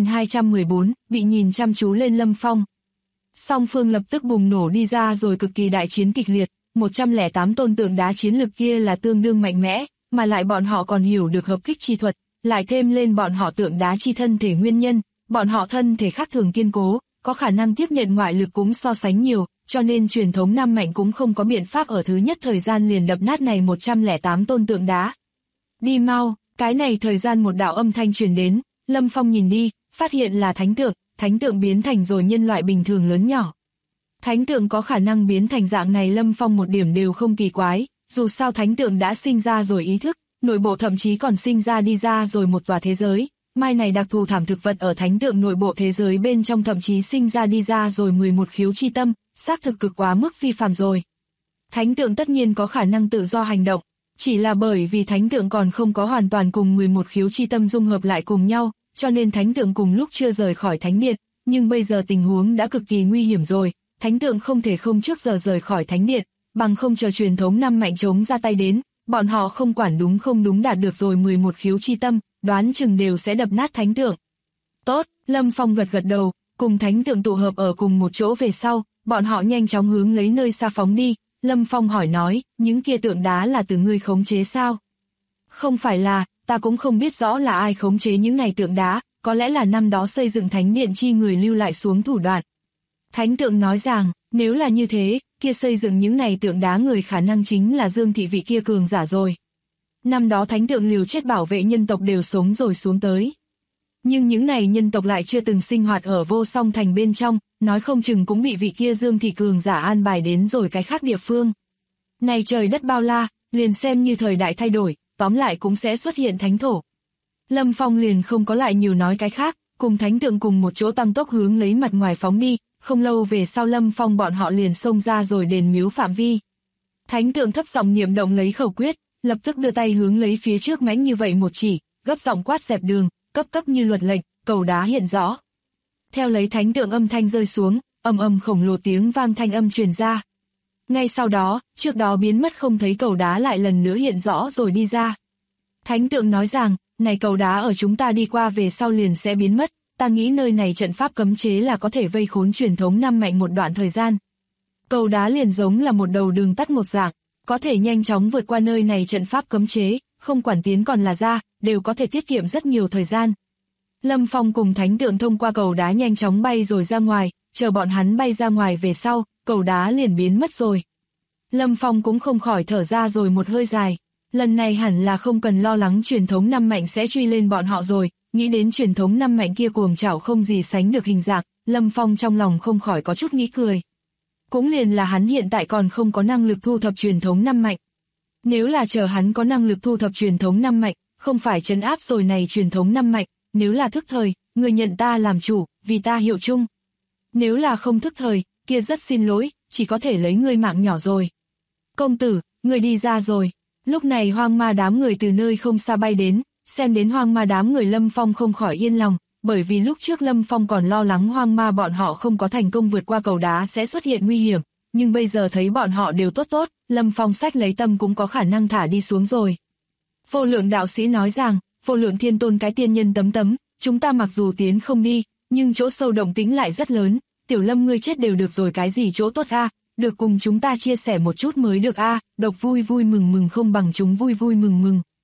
9214, bị nhìn chăm chú lên Lâm Phong. Song phương lập tức bùng nổ đi ra rồi cực kỳ đại chiến kịch liệt, 108 tôn tượng đá chiến lực kia là tương đương mạnh mẽ, mà lại bọn họ còn hiểu được hợp kích chi thuật, lại thêm lên bọn họ tượng đá chi thân thể nguyên nhân, bọn họ thân thể khác thường kiên cố, có khả năng tiếp nhận ngoại lực cũng so sánh nhiều, cho nên truyền thống 5 mạnh cũng không có biện pháp ở thứ nhất thời gian liền đập nát này 108 tôn tượng đá. Đi mau, cái này thời gian một đạo âm thanh truyền đến, Lâm Phong nhìn đi, phát hiện là thánh tượng biến thành rồi nhân loại bình thường lớn nhỏ. Thánh tượng có khả năng biến thành dạng này Lâm Phong một điểm đều không kỳ quái, dù sao thánh tượng đã sinh ra rồi ý thức, nội bộ thậm chí còn sinh ra đi ra rồi một tòa thế giới, mai này đặc thù thảm thực vật ở thánh tượng nội bộ thế giới bên trong thậm chí sinh ra đi ra rồi 11 khiếu chi tâm, xác thực cực quá mức phi phàm rồi. Thánh tượng tất nhiên có khả năng tự do hành động, chỉ là bởi vì thánh tượng còn không có hoàn toàn cùng 11 khiếu chi tâm dung hợp lại cùng nhau, cho nên thánh tượng cùng lúc chưa rời khỏi thánh điện, nhưng bây giờ tình huống đã cực kỳ nguy hiểm rồi, thánh tượng không thể không trước giờ rời khỏi thánh điện, bằng không chờ truyền thống 5 mạnh chống ra tay đến, bọn họ không quản đúng không đúng đạt được rồi 11 khiếu chi tâm, đoán chừng đều sẽ đập nát thánh tượng. Tốt, Lâm Phong gật đầu, cùng thánh tượng tụ hợp ở cùng một chỗ về sau, bọn họ nhanh chóng hướng lấy nơi xa phóng đi, Lâm Phong hỏi nói, những kia tượng đá là từ ngươi khống chế sao? Không phải là, ta cũng không biết rõ là ai khống chế những này tượng đá, có lẽ là năm đó xây dựng thánh điện chi người lưu lại xuống thủ đoạn. Thánh tượng nói rằng, nếu là như thế, kia xây dựng những này tượng đá người khả năng chính là Dương thị vị kia cường giả rồi. Năm đó thánh tượng liều chết bảo vệ nhân tộc đều sống rồi xuống tới. Nhưng những này nhân tộc lại chưa từng sinh hoạt ở Vô Song Thành bên trong, nói không chừng cũng bị vị kia Dương thị cường giả an bài đến rồi cái khác địa phương. Này trời đất bao la, liền xem như thời đại thay đổi, tóm lại cũng sẽ xuất hiện thánh thổ. Lâm Phong liền không có lại nhiều nói cái khác, cùng thánh tượng cùng một chỗ tăng tốc hướng lấy mặt ngoài phóng đi, không lâu về sau Lâm Phong bọn họ liền xông ra rồi đền miếu phạm vi. Thánh tượng thấp giọng niệm động lấy khẩu quyết, lập tức đưa tay hướng lấy phía trước mãnh như vậy một chỉ, gấp giọng quát dẹp đường, cấp như luật lệnh, cầu đá hiện rõ. Theo lấy thánh tượng âm thanh rơi xuống, ầm khổng lồ tiếng vang thanh âm truyền ra. Ngay sau đó, trước đó biến mất không thấy cầu đá lại lần nữa hiện rõ rồi đi ra. Thánh tượng nói rằng, này cầu đá ở chúng ta đi qua về sau liền sẽ biến mất, ta nghĩ nơi này trận pháp cấm chế là có thể vây khốn truyền thống 5 mạnh một đoạn thời gian. Cầu đá liền giống là một đầu đường tắt một dạng, có thể nhanh chóng vượt qua nơi này trận pháp cấm chế, không quản tiến còn là ra, đều có thể tiết kiệm rất nhiều thời gian. Lâm Phong cùng thánh tượng thông qua cầu đá nhanh chóng bay rồi ra ngoài, chờ bọn hắn bay ra ngoài về sau, cầu đá liền biến mất rồi. Lâm Phong cũng không khỏi thở ra rồi một hơi dài, lần này hẳn là không cần lo lắng truyền thống 5 mạnh sẽ truy lên bọn họ rồi, nghĩ đến truyền thống 5 mạnh kia cuồng trảo không gì sánh được hình dạng, Lâm Phong trong lòng không khỏi có chút nghĩ cười. Cũng liền là hắn hiện tại còn không có năng lực thu thập truyền thống 5 mạnh. Nếu là chờ hắn có năng lực thu thập truyền thống 5 mạnh, không phải trấn áp rồi này truyền thống 5 mạnh, nếu là thức thời, người nhận ta làm chủ, vì ta hiệu chung. Nếu là không thức thời, kia rất xin lỗi, chỉ có thể lấy ngươi mạng nhỏ rồi. Công tử, người đi ra rồi. Lúc này hoang ma đám người từ nơi không xa bay đến, xem đến hoang ma đám người Lâm Phong không khỏi yên lòng, bởi vì lúc trước Lâm Phong còn lo lắng hoang ma bọn họ không có thành công vượt qua cầu đá sẽ xuất hiện nguy hiểm, nhưng bây giờ thấy bọn họ đều tốt, Lâm Phong sách lấy tâm cũng có khả năng thả đi xuống rồi. Vô lượng đạo sĩ nói rằng, vô lượng thiên tôn cái tiên nhân tấm, chúng ta mặc dù tiến không đi, nhưng chỗ sâu động tĩnh lại rất lớn, Tiểu Lâm ngươi chết đều được rồi cái gì chỗ tốt a, được cùng chúng ta chia sẻ một chút mới được a, độc vui mừng không bằng chúng vui mừng.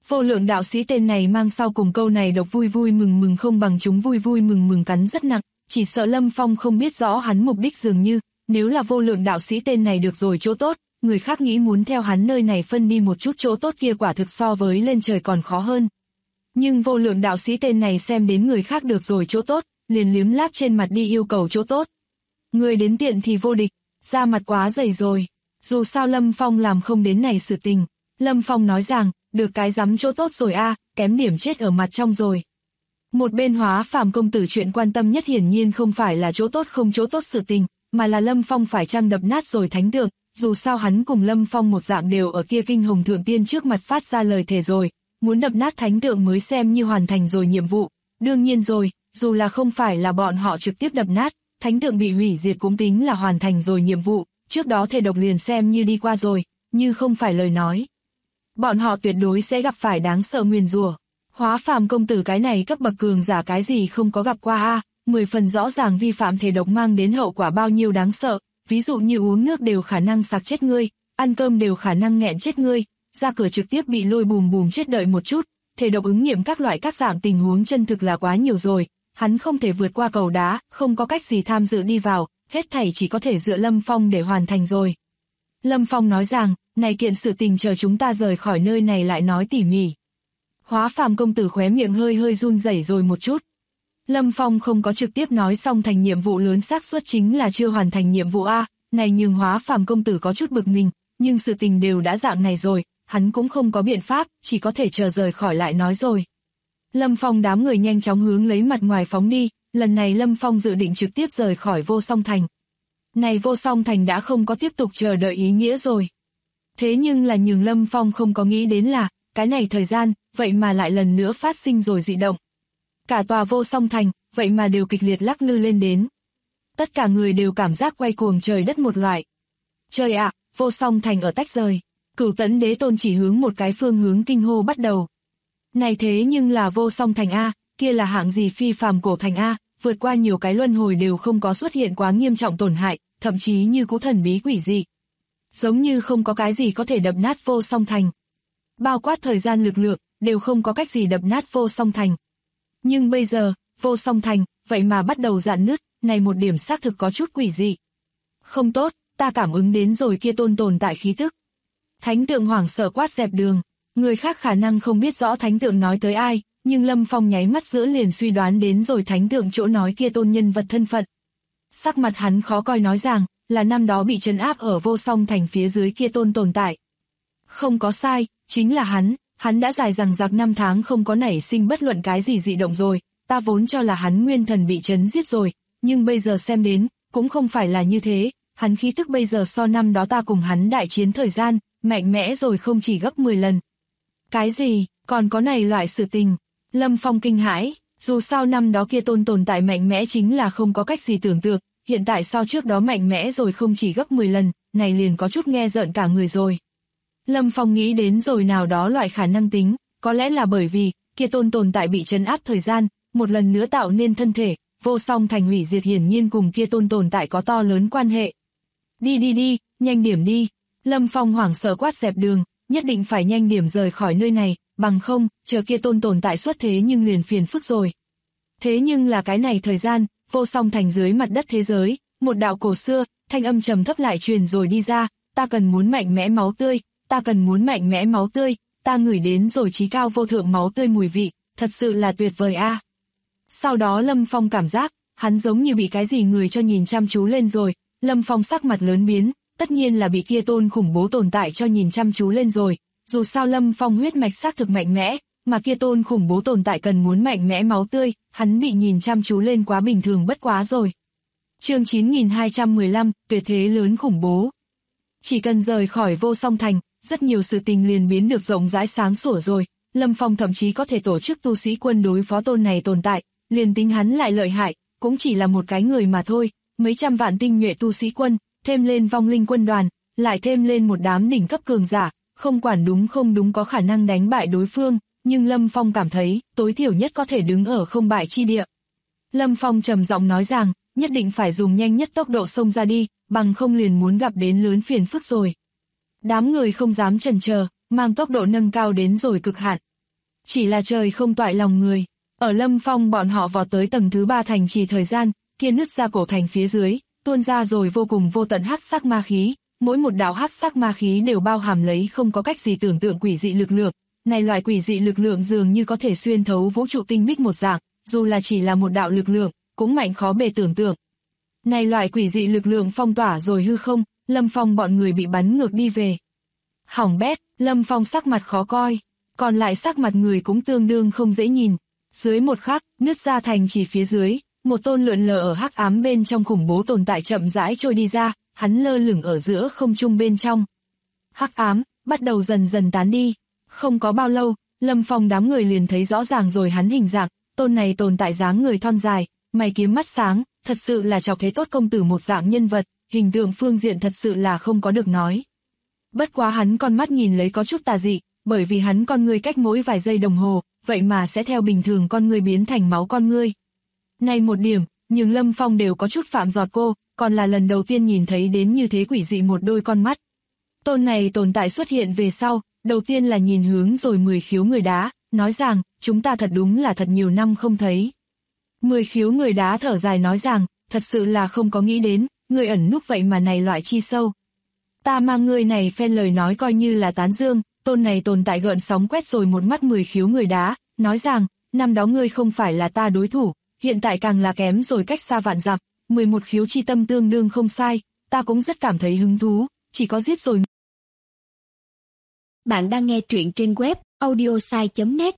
Vô lượng đạo sĩ tên này mang sau cùng câu này độc vui vui mừng mừng không bằng chúng vui vui mừng mừng cắn rất nặng, chỉ sợ Lâm Phong không biết rõ hắn mục đích dường như, nếu là vô lượng đạo sĩ tên này được rồi chỗ tốt, người khác nghĩ muốn theo hắn nơi này phân đi một chút chỗ tốt kia quả thực so với lên trời còn khó hơn. Nhưng vô lượng đạo sĩ tên này xem đến người khác được rồi chỗ tốt, liền liếm láp trên mặt đi yêu cầu chỗ tốt. Người đến tiện thì vô địch, da mặt quá dày rồi. Dù sao Lâm Phong làm không đến này sự tình. Lâm Phong nói rằng, được cái dám chỗ tốt rồi a, kém điểm chết ở mặt trong rồi. Một bên Hóa Phàm công tử chuyện quan tâm nhất hiển nhiên không phải là chỗ tốt không chỗ tốt sự tình, mà là Lâm Phong phải chăng đập nát rồi thánh tượng, dù sao hắn cùng Lâm Phong một dạng đều ở kia kinh hồng thượng tiên trước mặt phát ra lời thề rồi, muốn đập nát thánh tượng mới xem như hoàn thành rồi nhiệm vụ. Đương nhiên rồi, dù là không phải là bọn họ trực tiếp đập nát, thánh tượng bị hủy diệt cũng tính là hoàn thành rồi nhiệm vụ, trước đó thề độc liền xem như đi qua rồi, như không phải lời nói. Bọn họ tuyệt đối sẽ gặp phải đáng sợ nguyền rủa. Hóa Phàm công tử cái này cấp bậc cường giả cái gì không có gặp qua a, 10 phần rõ ràng vi phạm thề độc mang đến hậu quả bao nhiêu đáng sợ, ví dụ như uống nước đều khả năng sặc chết ngươi, ăn cơm đều khả năng nghẹn chết ngươi, ra cửa trực tiếp bị lôi bùm bùm chết đợi một chút, thề độc ứng nghiệm các loại các dạng tình huống chân thực là quá nhiều rồi, hắn không thể vượt qua cầu đá, không có cách gì tham dự đi vào, hết thảy chỉ có thể dựa Lâm Phong để hoàn thành rồi. Lâm Phong nói rằng, này kiện sự tình chờ chúng ta rời khỏi nơi này lại nói tỉ mỉ. Hóa Phàm công tử khóe miệng hơi hơi run rẩy rồi một chút. Lâm Phong không có trực tiếp nói xong thành nhiệm vụ lớn xác suất chính là chưa hoàn thành nhiệm vụ A, này nhưng Hóa Phàm công tử có chút bực mình, nhưng sự tình đều đã dạng này rồi, hắn cũng không có biện pháp, chỉ có thể chờ rời khỏi lại nói rồi. Lâm Phong đám người nhanh chóng hướng lấy mặt ngoài phóng đi, lần này Lâm Phong dự định trực tiếp rời khỏi Vô Song Thành. Này Vô Song Thành đã không có tiếp tục chờ đợi ý nghĩa rồi. Thế nhưng là nhường Lâm Phong không có nghĩ đến là, cái này thời gian, vậy mà lại lần nữa phát sinh rồi dị động. Cả tòa Vô Song Thành, vậy mà đều kịch liệt lắc lư lên đến. Tất cả người đều cảm giác quay cuồng trời đất một loại. Trời ạ, Vô Song Thành ở tách rời. Cửu Tẫn Đế Tôn chỉ hướng một cái phương hướng kinh hô bắt đầu. Này thế nhưng là Vô Song Thành A, kia là hạng gì phi phàm cổ thành A, vượt qua nhiều cái luân hồi đều không có xuất hiện quá nghiêm trọng tổn hại, thậm chí như cũ thần bí quỷ dị. Giống như không có cái gì có thể đập nát Vô Song Thành. Bao quát thời gian lực lượng, đều không có cách gì đập nát Vô Song Thành. Nhưng bây giờ, Vô Song Thành, vậy mà bắt đầu rạn nứt, này một điểm xác thực có chút quỷ dị. Không tốt, ta cảm ứng đến rồi kia tồn tại khí tức. Thánh tượng hoảng sợ quát dẹp đường, người khác khả năng không biết rõ thánh tượng nói tới ai, nhưng Lâm Phong nháy mắt giữa liền suy đoán đến rồi thánh tượng chỗ nói kia tôn nhân vật thân phận. Sắc mặt hắn khó coi nói rằng, là năm đó bị trấn áp ở Vô Song Thành phía dưới kia tồn tại. Không có sai, chính là hắn đã dài dằng dặc 5 tháng không có nảy sinh bất luận cái gì dị động rồi, ta vốn cho là hắn nguyên thần bị trấn giết rồi, nhưng bây giờ xem đến, cũng không phải là như thế, hắn khí tức bây giờ so năm đó ta cùng hắn đại chiến thời gian, mạnh mẽ rồi không chỉ gấp 10 lần. Cái gì, còn có này loại sự tình? Lâm Phong kinh hãi, dù sao năm đó kia tồn tại mạnh mẽ chính là không có cách gì tưởng tượng, hiện tại so trước đó mạnh mẽ rồi không chỉ gấp 10 lần, này liền có chút nghe rợn cả người rồi. Lâm Phong nghĩ đến rồi nào đó loại khả năng tính, có lẽ là bởi vì, kia tồn tại bị trấn áp thời gian, một lần nữa tạo nên thân thể, Vô Song Thành hủy diệt hiển nhiên cùng kia tồn tại có to lớn quan hệ. Đi, nhanh điểm đi. Lâm Phong hoảng sợ quát dẹp đường, nhất định phải nhanh điểm rời khỏi nơi này, bằng không, chờ kia tồn tại xuất thế nhưng liền phiền phức rồi. Thế nhưng là cái này thời gian, Vô Song Thành dưới mặt đất thế giới, một đạo cổ xưa, thanh âm trầm thấp lại truyền rồi đi ra, ta cần muốn mạnh mẽ máu tươi, ta cần muốn mạnh mẽ máu tươi, ta ngửi đến rồi chí cao vô thượng máu tươi mùi vị, thật sự là tuyệt vời a. Sau đó Lâm Phong cảm giác, hắn giống như bị cái gì người cho nhìn chăm chú lên rồi, Lâm Phong sắc mặt lớn biến, tất nhiên là bị kia khủng bố tồn tại cho nhìn chăm chú lên rồi, dù sao Lâm Phong huyết mạch xác thực mạnh mẽ, mà kia khủng bố tồn tại cần muốn mạnh mẽ máu tươi, hắn bị nhìn chăm chú lên quá bình thường bất quá rồi. Chương 9215, tuyệt thế lớn khủng bố. Chỉ cần rời khỏi Vô Song Thành, rất nhiều sự tình liền biến được rộng rãi sáng sủa rồi, Lâm Phong thậm chí có thể tổ chức tu sĩ quân đối phó này tồn tại, liền tính hắn lại lợi hại, cũng chỉ là một cái người mà thôi, mấy trăm vạn tinh nhuệ tu sĩ quân, thêm lên vong linh quân đoàn, lại thêm lên một đám đỉnh cấp cường giả, không quản đúng không đúng có khả năng đánh bại đối phương, nhưng Lâm Phong cảm thấy, tối thiểu nhất có thể đứng ở không bại chi địa. Lâm Phong trầm giọng nói rằng, nhất định phải dùng nhanh nhất tốc độ xông ra đi, bằng không liền muốn gặp đến lớn phiền phức rồi. Đám người không dám chần chờ, mang tốc độ nâng cao đến rồi cực hạn, Chỉ là trời không toại lòng người. Ở Lâm Phong bọn họ vọt tới tầng thứ 3 thành trì thời gian, kia nứt ra cổ thành phía dưới, tuôn ra rồi vô cùng vô tận hắc sắc ma khí, mỗi một đạo hắc sắc ma khí đều bao hàm lấy không có cách gì tưởng tượng quỷ dị lực lượng. Này loại quỷ dị lực lượng dường như có thể xuyên thấu vũ trụ tinh bích một dạng, dù là chỉ là một đạo lực lượng, cũng mạnh khó bề tưởng tượng. Này loại quỷ dị lực lượng phong tỏa rồi hư không, Lâm Phong bọn người bị bắn ngược đi về. Hỏng bét, Lâm Phong sắc mặt khó coi, còn lại sắc mặt người cũng tương đương không dễ nhìn. Dưới một khắc, nứt ra thành chỉ phía dưới, một tôn lượn lờ ở hắc ám bên trong khủng bố tồn tại chậm rãi trôi đi ra, hắn lơ lửng ở giữa không trung bên trong. Hắc ám bắt đầu dần dần tán đi, không có bao lâu, Lâm Phong đám người liền thấy rõ ràng rồi hắn hình dạng, tôn này tồn tại dáng người thon dài, mày kiếm mắt sáng, thật sự là chọc thế tốt công tử một dạng nhân vật, hình tượng phương diện thật sự là không có được nói. Bất quá hắn con mắt nhìn lấy có chút tà dị, bởi vì hắn con ngươi cách mỗi vài giây đồng hồ, vậy mà sẽ theo bình thường con ngươi biến thành máu con ngươi. Này một điểm, nhưng Lâm Phong đều có chút phạm giọt cô, còn là lần đầu tiên nhìn thấy đến như thế quỷ dị một đôi con mắt. Tôn này tồn tại xuất hiện về sau, đầu tiên là nhìn hướng rồi 10 khiếu người đá, nói rằng, chúng ta thật đúng là thật nhiều năm không thấy. 10 khiếu người đá thở dài nói rằng, thật sự là không có nghĩ đến, người ẩn núp vậy mà này loại chi sâu. Ta mang ngươi này phen lời nói coi như là tán dương, tôn này tồn tại gợn sóng quét rồi một mắt 10 khiếu người đá, nói rằng, năm đó ngươi không phải là ta đối thủ, hiện tại càng là kém rồi cách xa vạn dặm, 11 khiếu chi tâm tương đương không sai, ta cũng rất cảm thấy hứng thú, chỉ có giết rồi. Bạn đang nghe truyện trên web audiosai.net.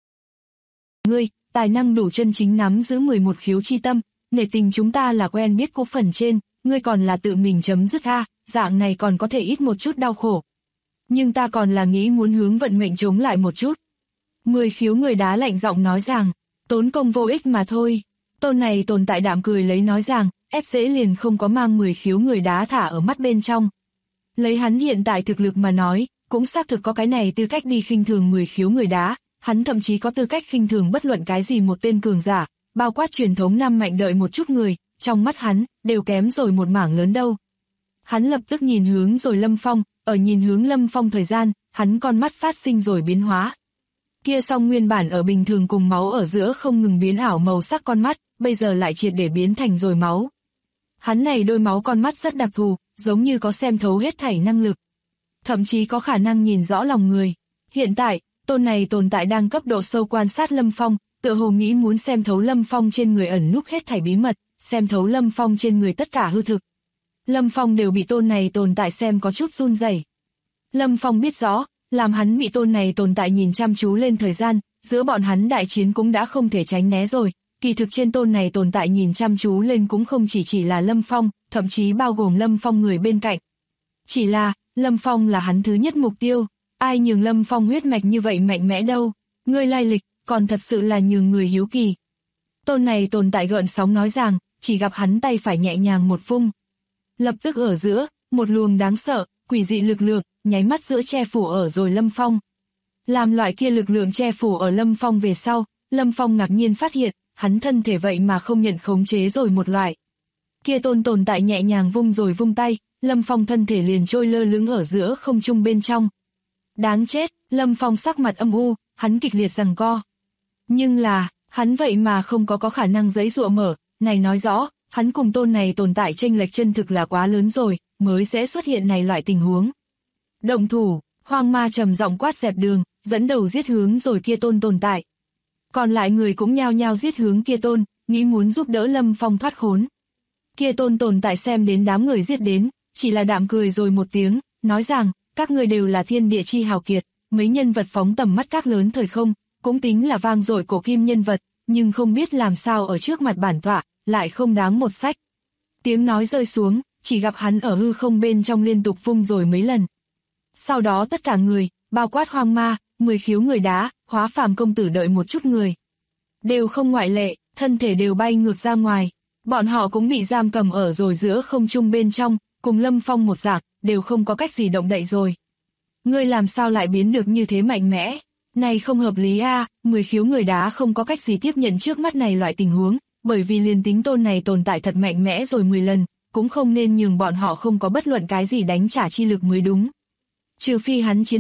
Ngươi, tài năng đủ chân chính nắm giữ 11 khiếu chi tâm, nể tình chúng ta là quen biết cô phần trên, ngươi còn là tự mình chấm dứt ha, dạng này còn có thể ít một chút đau khổ. Nhưng ta còn là nghĩ muốn hướng vận mệnh chống lại một chút. 10 khiếu người đá lạnh giọng nói rằng, tốn công vô ích mà thôi. Tôn này tồn tại đạm cười lấy nói rằng, ép dễ liền không có mang 10 khiếu người đá thả ở mắt bên trong. Lấy hắn hiện tại thực lực mà nói, cũng xác thực có cái này tư cách đi khinh thường 10 khiếu người đá, hắn thậm chí có tư cách khinh thường bất luận cái gì một tên cường giả, bao quát truyền thống năm mạnh đợi một chút người, trong mắt hắn, đều kém rồi một mảng lớn đâu. Hắn lập tức nhìn hướng rồi Lâm Phong, ở nhìn hướng Lâm Phong thời gian, hắn con mắt phát sinh rồi biến hóa. Kia song nguyên bản ở bình thường cùng máu ở giữa không ngừng biến ảo màu sắc con mắt, bây giờ lại triệt để biến thành rồi máu. Hắn này đôi máu con mắt rất đặc thù, giống như có xem thấu hết thảy năng lực. Thậm chí có khả năng nhìn rõ lòng người. Hiện tại, tôn này tồn tại đang cấp độ sâu quan sát Lâm Phong, tựa hồ nghĩ muốn xem thấu Lâm Phong trên người ẩn núp hết thảy bí mật, xem thấu Lâm Phong trên người tất cả hư thực. Lâm Phong đều bị tôn này tồn tại xem có chút run rẩy. Lâm Phong biết rõ, làm hắn bị tôn này tồn tại nhìn chăm chú lên thời gian, giữa bọn hắn đại chiến cũng đã không thể tránh né rồi. Kỳ thực trên tôn này tồn tại nhìn chăm chú lên cũng không chỉ là Lâm Phong, thậm chí bao gồm Lâm Phong người bên cạnh. Chỉ là, Lâm Phong là hắn thứ nhất mục tiêu, ai nhường Lâm Phong huyết mạch như vậy mạnh mẽ đâu, ngươi lai lịch, còn thật sự là nhường người hiếu kỳ. Tôn này tồn tại gợn sóng nói rằng, chỉ gặp hắn tay phải nhẹ nhàng một vung. Lập tức ở giữa, một luồng đáng sợ, quỷ dị lực lượng, nháy mắt giữa che phủ ở rồi Lâm Phong. Làm loại kia lực lượng che phủ ở Lâm Phong về sau, Lâm Phong ngạc nhiên phát hiện, hắn thân thể vậy mà không nhận khống chế rồi một loại. Kia tồn tại nhẹ nhàng vung rồi vung tay, Lâm Phong thân thể liền trôi lơ lửng ở giữa không trung bên trong. Đáng chết, Lâm Phong sắc mặt âm u, hắn kịch liệt giằng co. Nhưng là, hắn vậy mà không có khả năng giãy giụa mở, này nói rõ, hắn cùng tôn này tồn tại chênh lệch chân thực là quá lớn rồi, mới sẽ xuất hiện này loại tình huống. Động thủ, Hoang Ma trầm giọng quát dẹp đường, dẫn đầu giết hướng rồi kia tồn tại. Còn lại người cũng nhao nhao giết hướng kia tôn, nghĩ muốn giúp đỡ Lâm Phong thoát khốn. Kia tồn tại xem đến đám người giết đến, chỉ là đạm cười rồi một tiếng, nói rằng, các người đều là thiên địa chi hào kiệt, mấy nhân vật phóng tầm mắt các lớn thời không, cũng tính là vang dội cổ kim nhân vật, nhưng không biết làm sao ở trước mặt bản tọa, lại không đáng một sách. Tiếng nói rơi xuống, chỉ gặp hắn ở hư không bên trong liên tục vung rồi mấy lần. Sau đó tất cả người, bao quát Hoang Ma, 10 khiếu người đá, Hóa Phàm công tử đợi một chút người. Đều không ngoại lệ, thân thể đều bay ngược ra ngoài. Bọn họ cũng bị giam cầm ở rồi giữa không trung bên trong, cùng Lâm Phong một dạng, đều không có cách gì động đậy rồi. Ngươi làm sao lại biến được như thế mạnh mẽ? Này không hợp lý a, 10 khiếu người đá không có cách gì tiếp nhận trước mắt này loại tình huống, bởi vì liền tính tôn này tồn tại thật mạnh mẽ rồi 10 lần, cũng không nên nhường bọn họ không có bất luận cái gì đánh trả chi lực mới đúng. Trừ phi hắn chiến lực,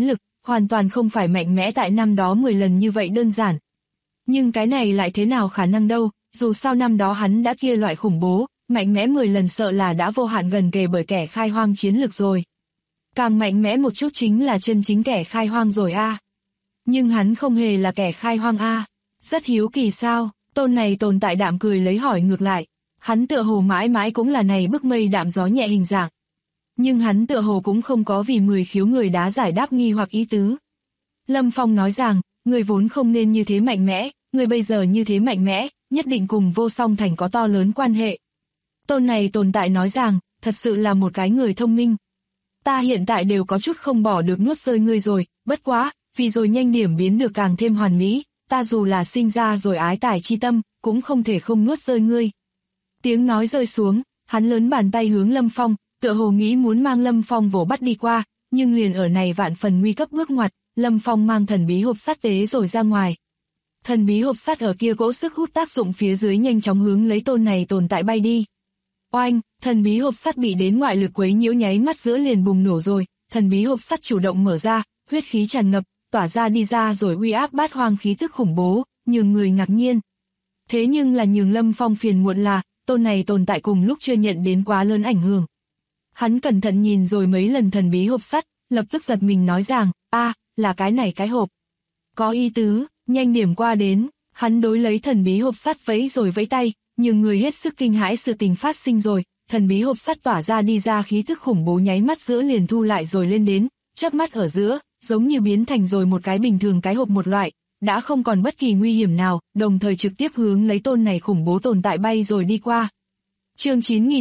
hoàn toàn không phải mạnh mẽ tại năm đó 10 lần như vậy đơn giản. Nhưng cái này lại thế nào khả năng đâu, dù sao năm đó hắn đã kia loại khủng bố, mạnh mẽ 10 lần sợ là đã vô hạn gần kề bởi kẻ khai hoang chiến lược rồi. Càng mạnh mẽ một chút chính là chân chính kẻ khai hoang rồi a. Nhưng hắn không hề là kẻ khai hoang a. Rất hiếu kỳ sao, tôn này tồn tại đạm cười lấy hỏi ngược lại. Hắn tựa hồ mãi mãi cũng là này bức mây đạm gió nhẹ hình dạng. Nhưng hắn tựa hồ cũng không có vì 10 khiếu người đá giải đáp nghi hoặc ý tứ. Lâm Phong nói rằng, người vốn không nên như thế mạnh mẽ, người bây giờ như thế mạnh mẽ, nhất định cùng Vô Song Thành có to lớn quan hệ. Tôn này tồn tại nói rằng, thật sự là một cái người thông minh. Ta hiện tại đều có chút không bỏ được nuốt rơi ngươi rồi, bất quá, vì rồi nhanh điểm biến được càng thêm hoàn mỹ, ta dù là sinh ra rồi ái tài chi tâm, cũng không thể không nuốt rơi ngươi. Tiếng nói rơi xuống, hắn lớn bàn tay hướng Lâm Phong, tựa hồ nghĩ muốn mang Lâm Phong vồ bắt đi qua, nhưng liền ở này vạn phần nguy cấp bước ngoặt, Lâm Phong mang thần bí hộp sắt tế rồi ra ngoài. Thần bí hộp sắt ở kia cỗ sức hút tác dụng phía dưới nhanh chóng hướng lấy tôn này tồn tại bay đi. Oanh, thần bí hộp sắt bị đến ngoại lực quấy nhiễu nháy mắt giữa liền bùng nổ rồi, thần bí hộp sắt chủ động mở ra, huyết khí tràn ngập, tỏa ra đi ra rồi uy áp bát hoang khí tức khủng bố, nhường người ngạc nhiên. Thế nhưng là nhường Lâm Phong phiền muộn là, tôn này tồn tại cùng lúc chưa nhận đến quá lớn ảnh hưởng. Hắn cẩn thận nhìn rồi mấy lần thần bí hộp sắt, lập tức giật mình nói rằng, là cái này cái hộp. Có ý tứ, nhanh điểm qua đến, hắn đối lấy thần bí hộp sắt vẫy rồi vẫy tay, nhưng người hết sức kinh hãi sự tình phát sinh rồi, thần bí hộp sắt tỏa ra đi ra khí tức khủng bố nháy mắt giữa liền thu lại rồi lên đến, chớp mắt ở giữa, giống như biến thành rồi một cái bình thường cái hộp một loại, đã không còn bất kỳ nguy hiểm nào, đồng thời trực tiếp hướng lấy tôn này khủng bố tồn tại bay rồi đi qua. Chương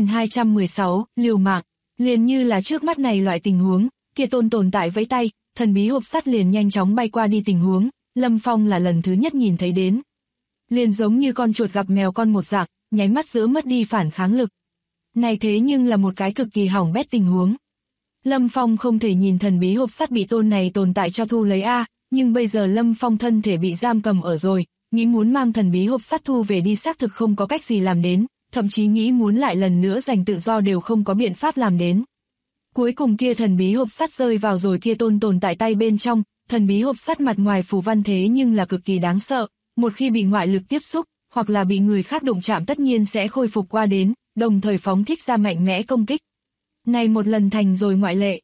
9216, liều mạng, liền như là trước mắt này loại tình huống, kia tồn tại vẫy tay, thần bí hộp sắt liền nhanh chóng bay qua đi tình huống, Lâm Phong là lần thứ nhất nhìn thấy đến. Liền giống như con chuột gặp mèo con một dạng, nháy mắt giữa mất đi phản kháng lực. Này thế nhưng là một cái cực kỳ hỏng bét tình huống. Lâm Phong không thể nhìn thần bí hộp sắt bị tôn này tồn tại cho thu lấy nhưng bây giờ Lâm Phong thân thể bị giam cầm ở rồi, nghĩ muốn mang thần bí hộp sắt thu về đi xác thực không có cách gì làm đến, thậm chí nghĩ muốn lại lần nữa giành tự do đều không có biện pháp làm đến. Cuối cùng kia thần bí hộp sắt rơi vào rồi kia tồn tại tay bên trong, thần bí hộp sắt mặt ngoài phù văn thế nhưng là cực kỳ đáng sợ, một khi bị ngoại lực tiếp xúc, hoặc là bị người khác đụng chạm tất nhiên sẽ khôi phục qua đến, đồng thời phóng thích ra mạnh mẽ công kích. Này một lần thành rồi ngoại lệ,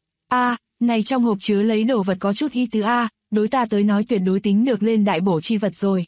này trong hộp chứa lấy đồ vật có chút ý tứ đối ta tới nói tuyệt đối tính được lên đại bổ chi vật rồi.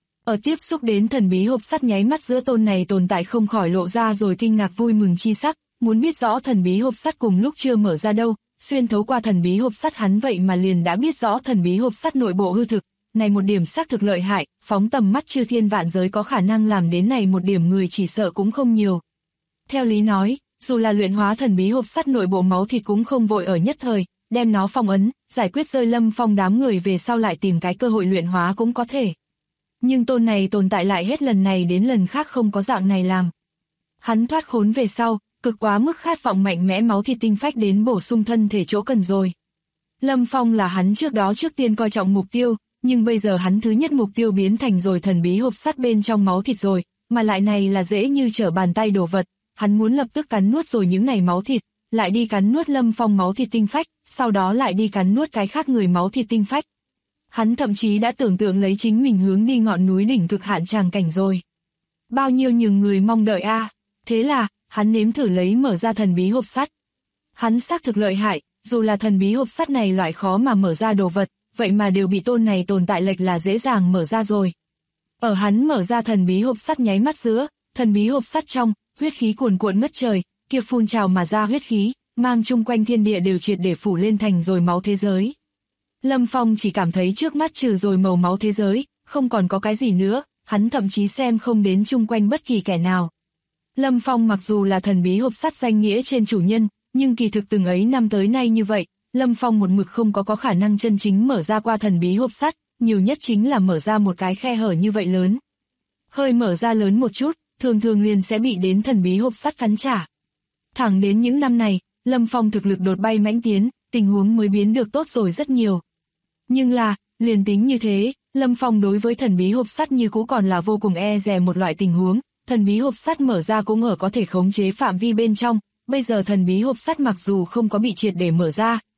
Ở tiếp xúc đến thần bí hộp sắt nháy mắt giữa tôn này tồn tại không khỏi lộ ra rồi kinh ngạc vui mừng chi sắc, muốn biết rõ thần bí hộp sắt cùng lúc chưa mở ra đâu, xuyên thấu qua thần bí hộp sắt hắn vậy mà liền đã biết rõ thần bí hộp sắt nội bộ hư thực, này một điểm xác thực lợi hại, phóng tầm mắt chư thiên vạn giới có khả năng làm đến này một điểm người chỉ sợ cũng không nhiều. Theo lý nói, dù là luyện hóa thần bí hộp sắt nội bộ máu thịt cũng không vội ở nhất thời, đem nó phong ấn, giải quyết rơi Lâm Phong đám người về sau lại tìm cái cơ hội luyện hóa cũng có thể. Nhưng tôn này tồn tại lại hết lần này đến lần khác không có dạng này làm. Hắn thoát khốn về sau, cực quá mức khát vọng mạnh mẽ máu thịt tinh phách đến bổ sung thân thể chỗ cần rồi. Lâm Phong là hắn trước đó trước tiên coi trọng mục tiêu, nhưng bây giờ hắn thứ nhất mục tiêu biến thành rồi thần bí hộp sắt bên trong máu thịt rồi, mà lại này là dễ như trở bàn tay đồ vật, hắn muốn lập tức cắn nuốt rồi những này máu thịt, lại đi cắn nuốt Lâm Phong máu thịt tinh phách, sau đó lại đi cắn nuốt cái khác người máu thịt tinh phách. Hắn thậm chí đã tưởng tượng lấy chính mình hướng đi ngọn núi đỉnh cực hạn tràng cảnh rồi. Bao nhiêu nhường người mong đợi thế là, hắn nếm thử lấy mở ra thần bí hộp sắt. Hắn xác thực lợi hại, dù là thần bí hộp sắt này loại khó mà mở ra đồ vật, vậy mà đều bị tôn này tồn tại lệch là dễ dàng mở ra rồi. Ở hắn mở ra thần bí hộp sắt nháy mắt giữa, thần bí hộp sắt trong, huyết khí cuồn cuộn ngất trời, kia phun trào mà ra huyết khí, mang chung quanh thiên địa đều triệt để phủ lên thành rồi máu thế giới. Lâm Phong chỉ cảm thấy trước mắt trừ rồi màu máu thế giới, không còn có cái gì nữa, hắn thậm chí xem không đến chung quanh bất kỳ kẻ nào. Lâm Phong mặc dù là thần bí hộp sắt danh nghĩa trên chủ nhân, nhưng kỳ thực từng ấy năm tới nay như vậy, Lâm Phong một mực không có khả năng chân chính mở ra qua thần bí hộp sắt, nhiều nhất chính là mở ra một cái khe hở như vậy lớn. Hơi mở ra lớn một chút, thường thường liền sẽ bị đến thần bí hộp sắt cắn trả. Thẳng đến những năm này, Lâm Phong thực lực đột bay mãnh tiến, tình huống mới biến được tốt rồi rất nhiều. Nhưng là, liền tính như thế, Lâm Phong đối với thần bí hộp sắt như cũ còn là vô cùng e dè một loại tình huống, thần bí hộp sắt mở ra cũng ở có thể khống chế phạm vi bên trong, bây giờ thần bí hộp sắt mặc dù không có bị triệt để mở ra,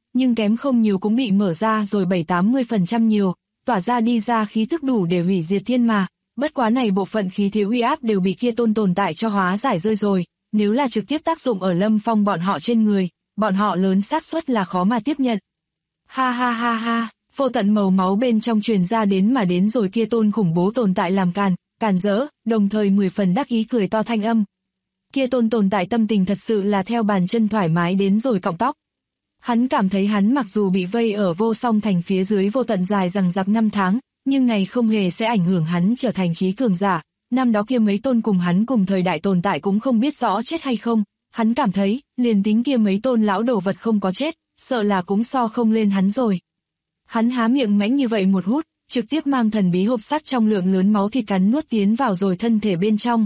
nhưng kém không nhiều cũng bị mở ra rồi 7-80% nhiều, tỏa ra đi ra khí thức đủ để hủy diệt thiên mà. Bất quá này bộ phận khí thế uy áp đều bị kia tôn tồn tại cho hóa giải rơi rồi, nếu là trực tiếp tác dụng ở Lâm Phong bọn họ trên người, bọn họ lớn xác suất là khó mà tiếp nhận. Ha ha ha ha, vô tận màu máu bên trong truyền ra đến mà đến rồi kia tôn khủng bố tồn tại làm càn rỡ, đồng thời 10 phần đắc ý cười to thanh âm. Kia tôn tồn tại tâm tình thật sự là theo bàn chân thoải mái đến rồi cọng tóc. Hắn cảm thấy hắn mặc dù bị vây ở vô song thành phía dưới vô tận dài rằng giặc 5 tháng, nhưng này không hề sẽ ảnh hưởng hắn trở thành trí cường giả. Năm đó kia mấy tôn cùng hắn cùng thời đại tồn tại cũng không biết rõ chết hay không, hắn cảm thấy, liền tính kia mấy tôn lão đồ vật không có chết, sợ là cũng so không lên hắn rồi. Hắn há miệng mãnh như vậy một hút, trực tiếp mang thần bí hộp sắt trong lượng lớn máu thịt cắn nuốt tiến vào rồi thân thể bên trong.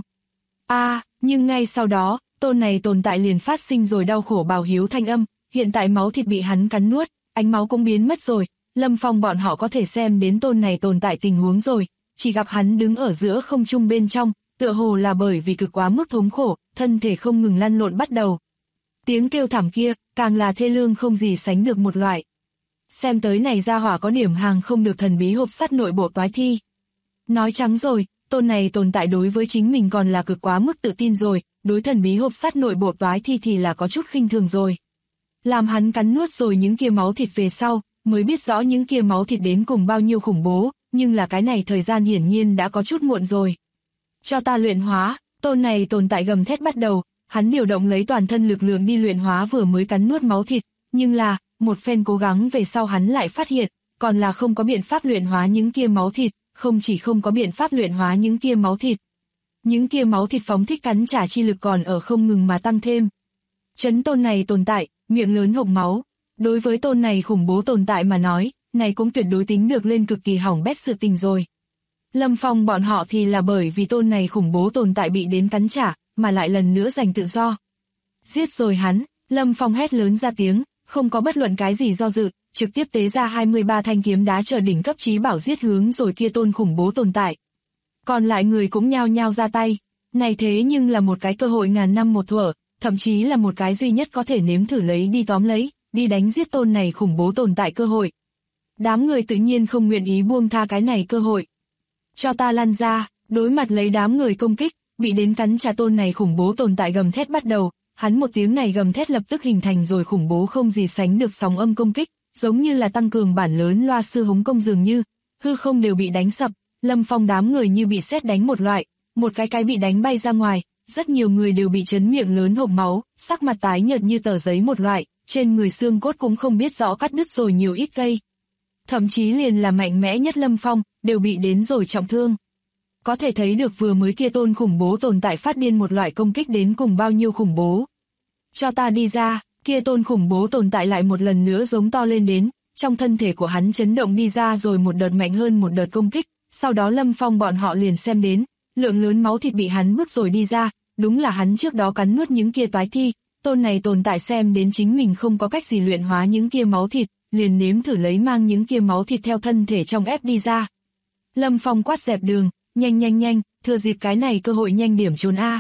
Nhưng ngay sau đó, tôn này tồn tại liền phát sinh rồi đau khổ bào hiếu thanh âm, hiện tại máu thịt bị hắn cắn nuốt, ánh máu cũng biến mất rồi, Lâm Phong bọn họ có thể xem đến tôn này tồn tại tình huống rồi, chỉ gặp hắn đứng ở giữa không trung bên trong, tựa hồ là bởi vì cực quá mức thống khổ, thân thể không ngừng lăn lộn bắt đầu. Tiếng kêu thảm kia, càng là thê lương không gì sánh được một loại. Xem tới này ra hỏa có điểm hàng không được thần bí hộp sắt nội bộ toái thi. Nói trắng rồi, tôn này tồn tại đối với chính mình còn là cực quá mức tự tin rồi, đối thần bí hộp sắt nội bộ toái thi thì là có chút khinh thường rồi. Làm hắn cắn nuốt rồi những kia máu thịt về sau, mới biết rõ những kia máu thịt đến cùng bao nhiêu khủng bố, nhưng là cái này thời gian hiển nhiên đã có chút muộn rồi. Cho ta luyện hóa, tôn này tồn tại gầm thét bắt đầu, hắn điều động lấy toàn thân lực lượng đi luyện hóa vừa mới cắn nuốt máu thịt, nhưng là, một phen cố gắng về sau hắn lại phát hiện, còn là không có biện pháp luyện hóa những kia máu thịt, không chỉ không có biện pháp luyện hóa những kia máu thịt. Những kia máu thịt phóng thích cắn trả chi lực còn ở không ngừng mà tăng thêm. Chấn tôn này tồn tại, miệng lớn hộc máu. Đối với tôn này khủng bố tồn tại mà nói, này cũng tuyệt đối tính được lên cực kỳ hỏng bét sự tình rồi. Lâm Phong bọn họ thì là bởi vì tôn này khủng bố tồn tại bị đến cắn trả, mà lại lần nữa giành tự do. Giết rồi hắn, Lâm Phong hét lớn ra tiếng, không có bất luận cái gì do dự, trực tiếp tế ra 23 thanh kiếm đá trở đỉnh cấp chí bảo giết hướng rồi kia tôn khủng bố tồn tại. Còn lại người cũng nhao nhao ra tay, này thế nhưng là một cái cơ hội ngàn năm một thuở, thậm chí là một cái duy nhất có thể nếm thử lấy đi tóm lấy, đi đánh giết tôn này khủng bố tồn tại cơ hội. Đám người tự nhiên không nguyện ý buông tha cái này cơ hội. Cho ta lăn ra, đối mặt lấy đám người công kích, bị đến cắn trả tôn này khủng bố tồn tại gầm thét bắt đầu, hắn một tiếng này gầm thét lập tức hình thành rồi khủng bố không gì sánh được sóng âm công kích, giống như là tăng cường bản lớn loa sư hống công dường như, hư không đều bị đánh sập, Lâm Phong đám người như bị sét đánh một loại, một cái bị đánh bay ra ngoài, rất nhiều người đều bị chấn miệng lớn hộc máu, sắc mặt tái nhợt như tờ giấy một loại, trên người xương cốt cũng không biết rõ cắt đứt rồi nhiều ít cây. Thậm chí liền là mạnh mẽ nhất Lâm Phong, đều bị đến rồi trọng thương. Có thể thấy được vừa mới kia tôn khủng bố tồn tại phát điên một loại công kích đến cùng bao nhiêu khủng bố. Cho ta đi ra, kia tôn khủng bố tồn tại lại một lần nữa giống to lên đến, trong thân thể của hắn chấn động đi ra rồi một đợt mạnh hơn một đợt công kích, sau đó Lâm Phong bọn họ liền xem đến, lượng lớn máu thịt bị hắn bước rồi đi ra, đúng là hắn trước đó cắn nuốt những kia toái thi, tôn này tồn tại xem đến chính mình không có cách gì luyện hóa những kia máu thịt, liền nếm thử lấy mang những kia máu thịt theo thân thể trong ép đi ra. Lâm Phong quát dẹp đường, nhanh, thừa dịp cái này cơ hội nhanh điểm trốn a.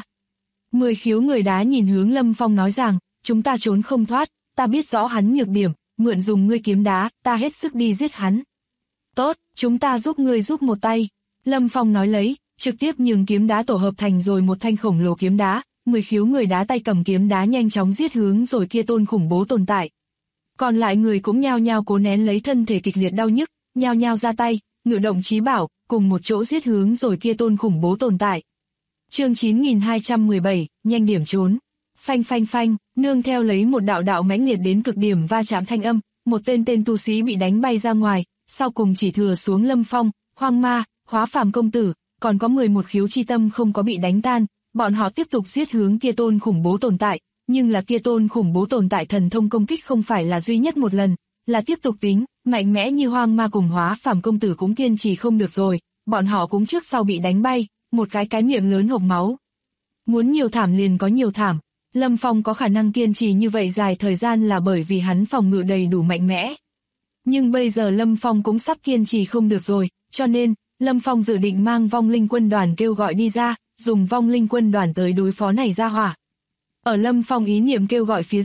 10 khiếu người đá nhìn hướng Lâm Phong nói rằng, chúng ta trốn không thoát, ta biết rõ hắn nhược điểm, mượn dùng ngươi kiếm đá, ta hết sức đi giết hắn. Tốt, chúng ta giúp ngươi giúp một tay. Lâm Phong nói lấy, trực tiếp nhường kiếm đá tổ hợp thành rồi một thanh khổng lồ kiếm đá, 10 khiếu người đá tay cầm kiếm đá nhanh chóng giết hướng rồi kia tôn khủng bố tồn tại. Còn lại người cũng nhao nhao cố nén lấy thân thể kịch liệt đau nhức, nhao nhao ra tay, ngự động chí bảo, cùng một chỗ giết hướng rồi kia tôn khủng bố tồn tại. Chương 9217, nhanh điểm trốn. Phanh, nương theo lấy một đạo mãnh liệt đến cực điểm va chạm thanh âm, một tên tu sĩ bị đánh bay ra ngoài, sau cùng chỉ thừa xuống Lâm Phong, Hoang Ma, Hóa Phàm công tử, còn có 11 khiếu chi tâm không có bị đánh tan, bọn họ tiếp tục giết hướng kia tôn khủng bố tồn tại, nhưng là kia tôn khủng bố tồn tại thần thông công kích không phải là duy nhất một lần, là tiếp tục tính, mạnh mẽ như Hoang Ma cùng Hóa Phàm công tử cũng kiên trì không được rồi, bọn họ cũng trước sau bị đánh bay, một cái miệng lớn hộc máu. Muốn nhiều thảm liền có nhiều thảm, Lâm Phong có khả năng kiên trì như vậy dài thời gian là bởi vì hắn phòng ngự đầy đủ mạnh mẽ. Nhưng bây giờ Lâm Phong cũng sắp kiên trì không được rồi, cho nên, Lâm Phong dự định mang vong linh quân đoàn kêu gọi đi ra, dùng vong linh quân đoàn tới đối phó này ra hỏa. Ở Lâm Phong ý niệm kêu gọi phía dưới,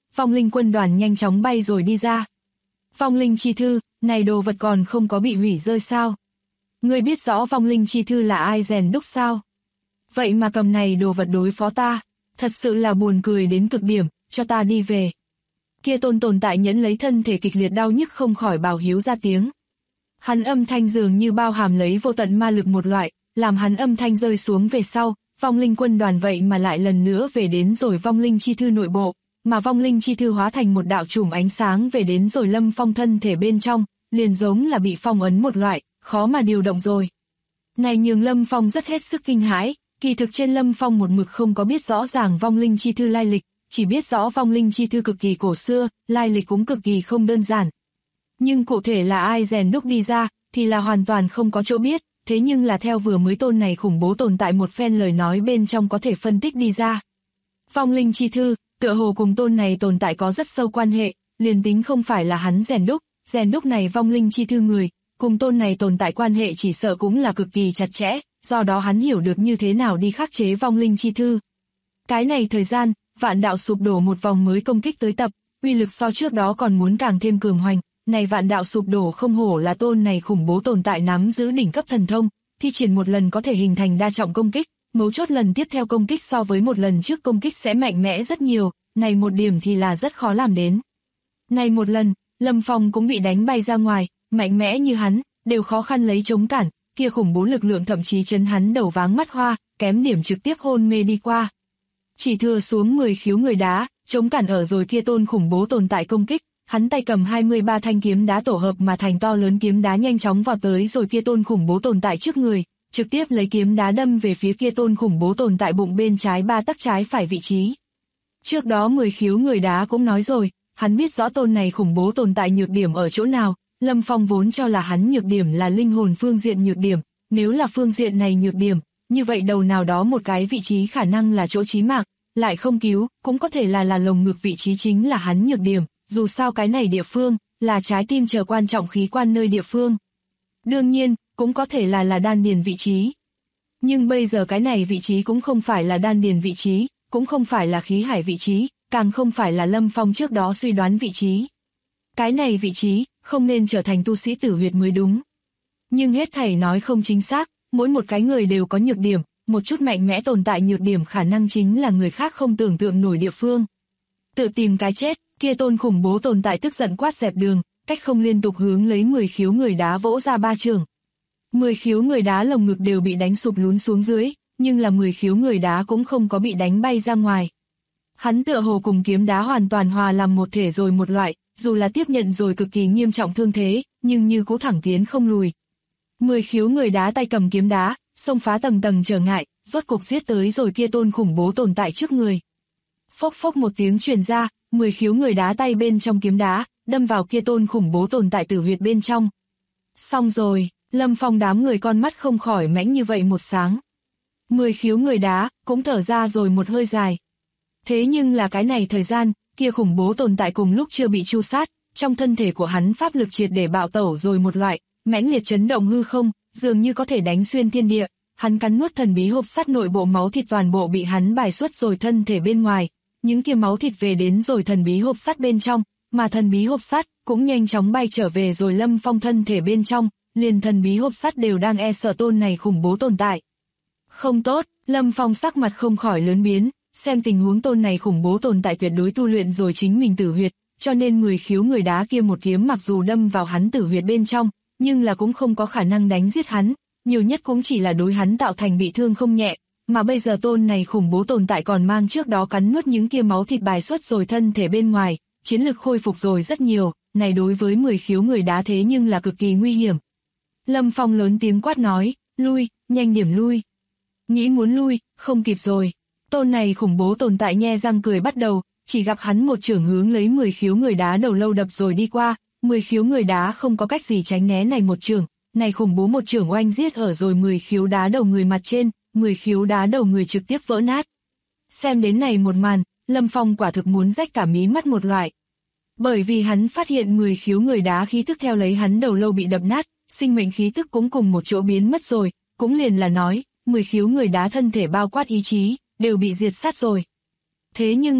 vong linh quân đoàn nhanh chóng bay rồi đi ra. Vong linh chi thư, này đồ vật còn không có bị hủy rơi sao? Ngươi biết rõ vong linh chi thư là ai rèn đúc sao? Vậy mà cầm này đồ vật đối phó ta, thật sự là buồn cười đến cực điểm, cho ta đi về. Kia tôn tồn tại nhẫn lấy thân thể kịch liệt đau nhức không khỏi bào hiếu ra tiếng. Hắn âm thanh dường như bao hàm lấy vô tận ma lực một loại, làm hắn âm thanh rơi xuống về sau, vong linh quân đoàn vậy mà lại lần nữa về đến rồi vong linh chi thư nội bộ, mà vong linh chi thư hóa thành một đạo chùm ánh sáng về đến rồi Lâm Phong thân thể bên trong, liền giống là bị phong ấn một loại, khó mà điều động rồi. Này nhường Lâm Phong rất hết sức kinh hãi, kỳ thực trên Lâm Phong một mực không có biết rõ ràng vong linh chi thư lai lịch, chỉ biết rõ vong linh chi thư cực kỳ cổ xưa, lai lịch cũng cực kỳ không đơn giản. Nhưng cụ thể là ai rèn đúc đi ra, thì là hoàn toàn không có chỗ biết, thế nhưng là theo vừa mới tôn này khủng bố tồn tại một phen lời nói bên trong có thể phân tích đi ra. Vong linh chi thư, tựa hồ cùng tôn này tồn tại có rất sâu quan hệ, liền tính không phải là hắn rèn đúc này vong linh chi thư người, cùng tôn này tồn tại quan hệ chỉ sợ cũng là cực kỳ chặt chẽ, do đó hắn hiểu được như thế nào đi khắc chế vong linh chi thư. Cái này thời gian, vạn đạo sụp đổ một vòng mới công kích tới tập, uy lực so trước đó còn muốn càng thêm cường hoành. Này vạn đạo sụp đổ không hổ là tôn này khủng bố tồn tại nắm giữ đỉnh cấp thần thông, thi triển một lần có thể hình thành đa trọng công kích, mấu chốt lần tiếp theo công kích so với một lần trước công kích sẽ mạnh mẽ rất nhiều, này một điểm thì là rất khó làm đến. Này một lần, Lâm Phong cũng bị đánh bay ra ngoài, mạnh mẽ như hắn, đều khó khăn lấy chống cản, kia khủng bố lực lượng thậm chí chấn hắn đầu váng mắt hoa, kém điểm trực tiếp hôn mê đi qua. Chỉ thừa xuống 10 khiếu người đá, chống cản ở rồi kia tôn khủng bố tồn tại công kích. Hắn tay cầm 23 thanh kiếm đá tổ hợp mà thành to lớn kiếm đá nhanh chóng vào tới rồi kia tôn khủng bố tồn tại trước người, trực tiếp lấy kiếm đá đâm về phía kia tôn khủng bố tồn tại bụng bên trái 3 tấc trái phải vị trí. Trước đó 10 khiếu người đá cũng nói rồi, hắn biết rõ tôn này khủng bố tồn tại nhược điểm ở chỗ nào, Lâm Phong vốn cho là hắn nhược điểm là linh hồn phương diện nhược điểm, nếu là phương diện này nhược điểm, như vậy đầu nào đó một cái vị trí khả năng là chỗ chí mạng, lại không cứu, cũng có thể là lồng ngực vị trí chính là hắn nhược điểm. Dù sao cái này địa phương, là trái tim chờ quan trọng khí quan nơi địa phương. Đương nhiên, cũng có thể là đan điền vị trí. Nhưng bây giờ cái này vị trí cũng không phải là đan điền vị trí, cũng không phải là khí hải vị trí, càng không phải là Lâm Phong trước đó suy đoán vị trí. Cái này vị trí, không nên trở thành tu sĩ tử huyệt mới đúng. Nhưng hết thảy nói không chính xác, mỗi một cái người đều có nhược điểm, một chút mạnh mẽ tồn tại nhược điểm khả năng chính là người khác không tưởng tượng nổi địa phương. Tự tìm cái chết. Kia tôn khủng bố tồn tại tức giận quát dẹp đường, cách không liên tục hướng lấy 10 khiếu người đá vỗ ra 3 trường. 10 khiếu người đá lồng ngực đều bị đánh sụp lún xuống dưới, nhưng là 10 khiếu người đá cũng không có bị đánh bay ra ngoài. Hắn tựa hồ cùng kiếm đá hoàn toàn hòa làm một thể rồi một loại, dù là tiếp nhận rồi cực kỳ nghiêm trọng thương thế, nhưng như cũ thẳng tiến không lùi. 10 khiếu người đá tay cầm kiếm đá, xông phá tầng tầng trở ngại, rốt cục giết tới rồi kia tôn khủng bố tồn tại trước người. Phốc phốc một tiếng truyền ra, 10 khiếu người đá tay bên trong kiếm đá, đâm vào kia tôn khủng bố tồn tại tử huyệt bên trong. Xong rồi, Lâm Phong đám người con mắt không khỏi mãnh như vậy một sáng. 10 khiếu người đá, cũng thở ra rồi một hơi dài. Thế nhưng là cái này thời gian, kia khủng bố tồn tại cùng lúc chưa bị tru sát, trong thân thể của hắn pháp lực triệt để bạo tẩu rồi một loại, mãnh liệt chấn động hư không, dường như có thể đánh xuyên thiên địa, hắn cắn nuốt thần bí hộp sắt nội bộ máu thịt toàn bộ bị hắn bài xuất rồi thân thể bên ngoài. Những kia máu thịt về đến rồi thần bí hộp sắt bên trong, mà thần bí hộp sắt cũng nhanh chóng bay trở về rồi Lâm Phong thân thể bên trong, liền thần bí hộp sắt đều đang e sợ tôn này khủng bố tồn tại. Không tốt, Lâm Phong sắc mặt không khỏi lớn biến, xem tình huống tôn này khủng bố tồn tại tuyệt đối tu luyện rồi chính mình tử huyệt, cho nên 10 khiếu người đá kia một kiếm mặc dù đâm vào hắn tử huyệt bên trong, nhưng là cũng không có khả năng đánh giết hắn, nhiều nhất cũng chỉ là đối hắn tạo thành bị thương không nhẹ. Mà bây giờ tôn này khủng bố tồn tại còn mang trước đó cắn nuốt những kia máu thịt bài xuất rồi thân thể bên ngoài, chiến lực khôi phục rồi rất nhiều, này đối với 10 khiếu người đá thế nhưng là cực kỳ nguy hiểm. Lâm Phong lớn tiếng quát nói, lui, nhanh điểm lui. Nghĩ muốn lui, không kịp rồi. Tôn này khủng bố tồn tại nhe răng cười bắt đầu, chỉ gặp hắn một chưởng hướng lấy 10 khiếu người đá đầu lâu đập rồi đi qua, 10 khiếu người đá không có cách gì tránh né này một chưởng, này khủng bố một chưởng oanh giết ở rồi 10 khiếu đá đầu người mặt trên. 10 khiếu đá đầu người trực tiếp vỡ nát. Xem đến này một màn, Lâm Phong quả thực muốn rách cả mí mắt một loại. Bởi vì hắn phát hiện 10 khiếu người đá khí tức theo lấy hắn đầu lâu bị đập nát, sinh mệnh khí tức cũng cùng một chỗ biến mất rồi, cũng liền là nói, 10 khiếu người đá thân thể bao quát ý chí, đều bị diệt sát rồi. Thế nhưng là,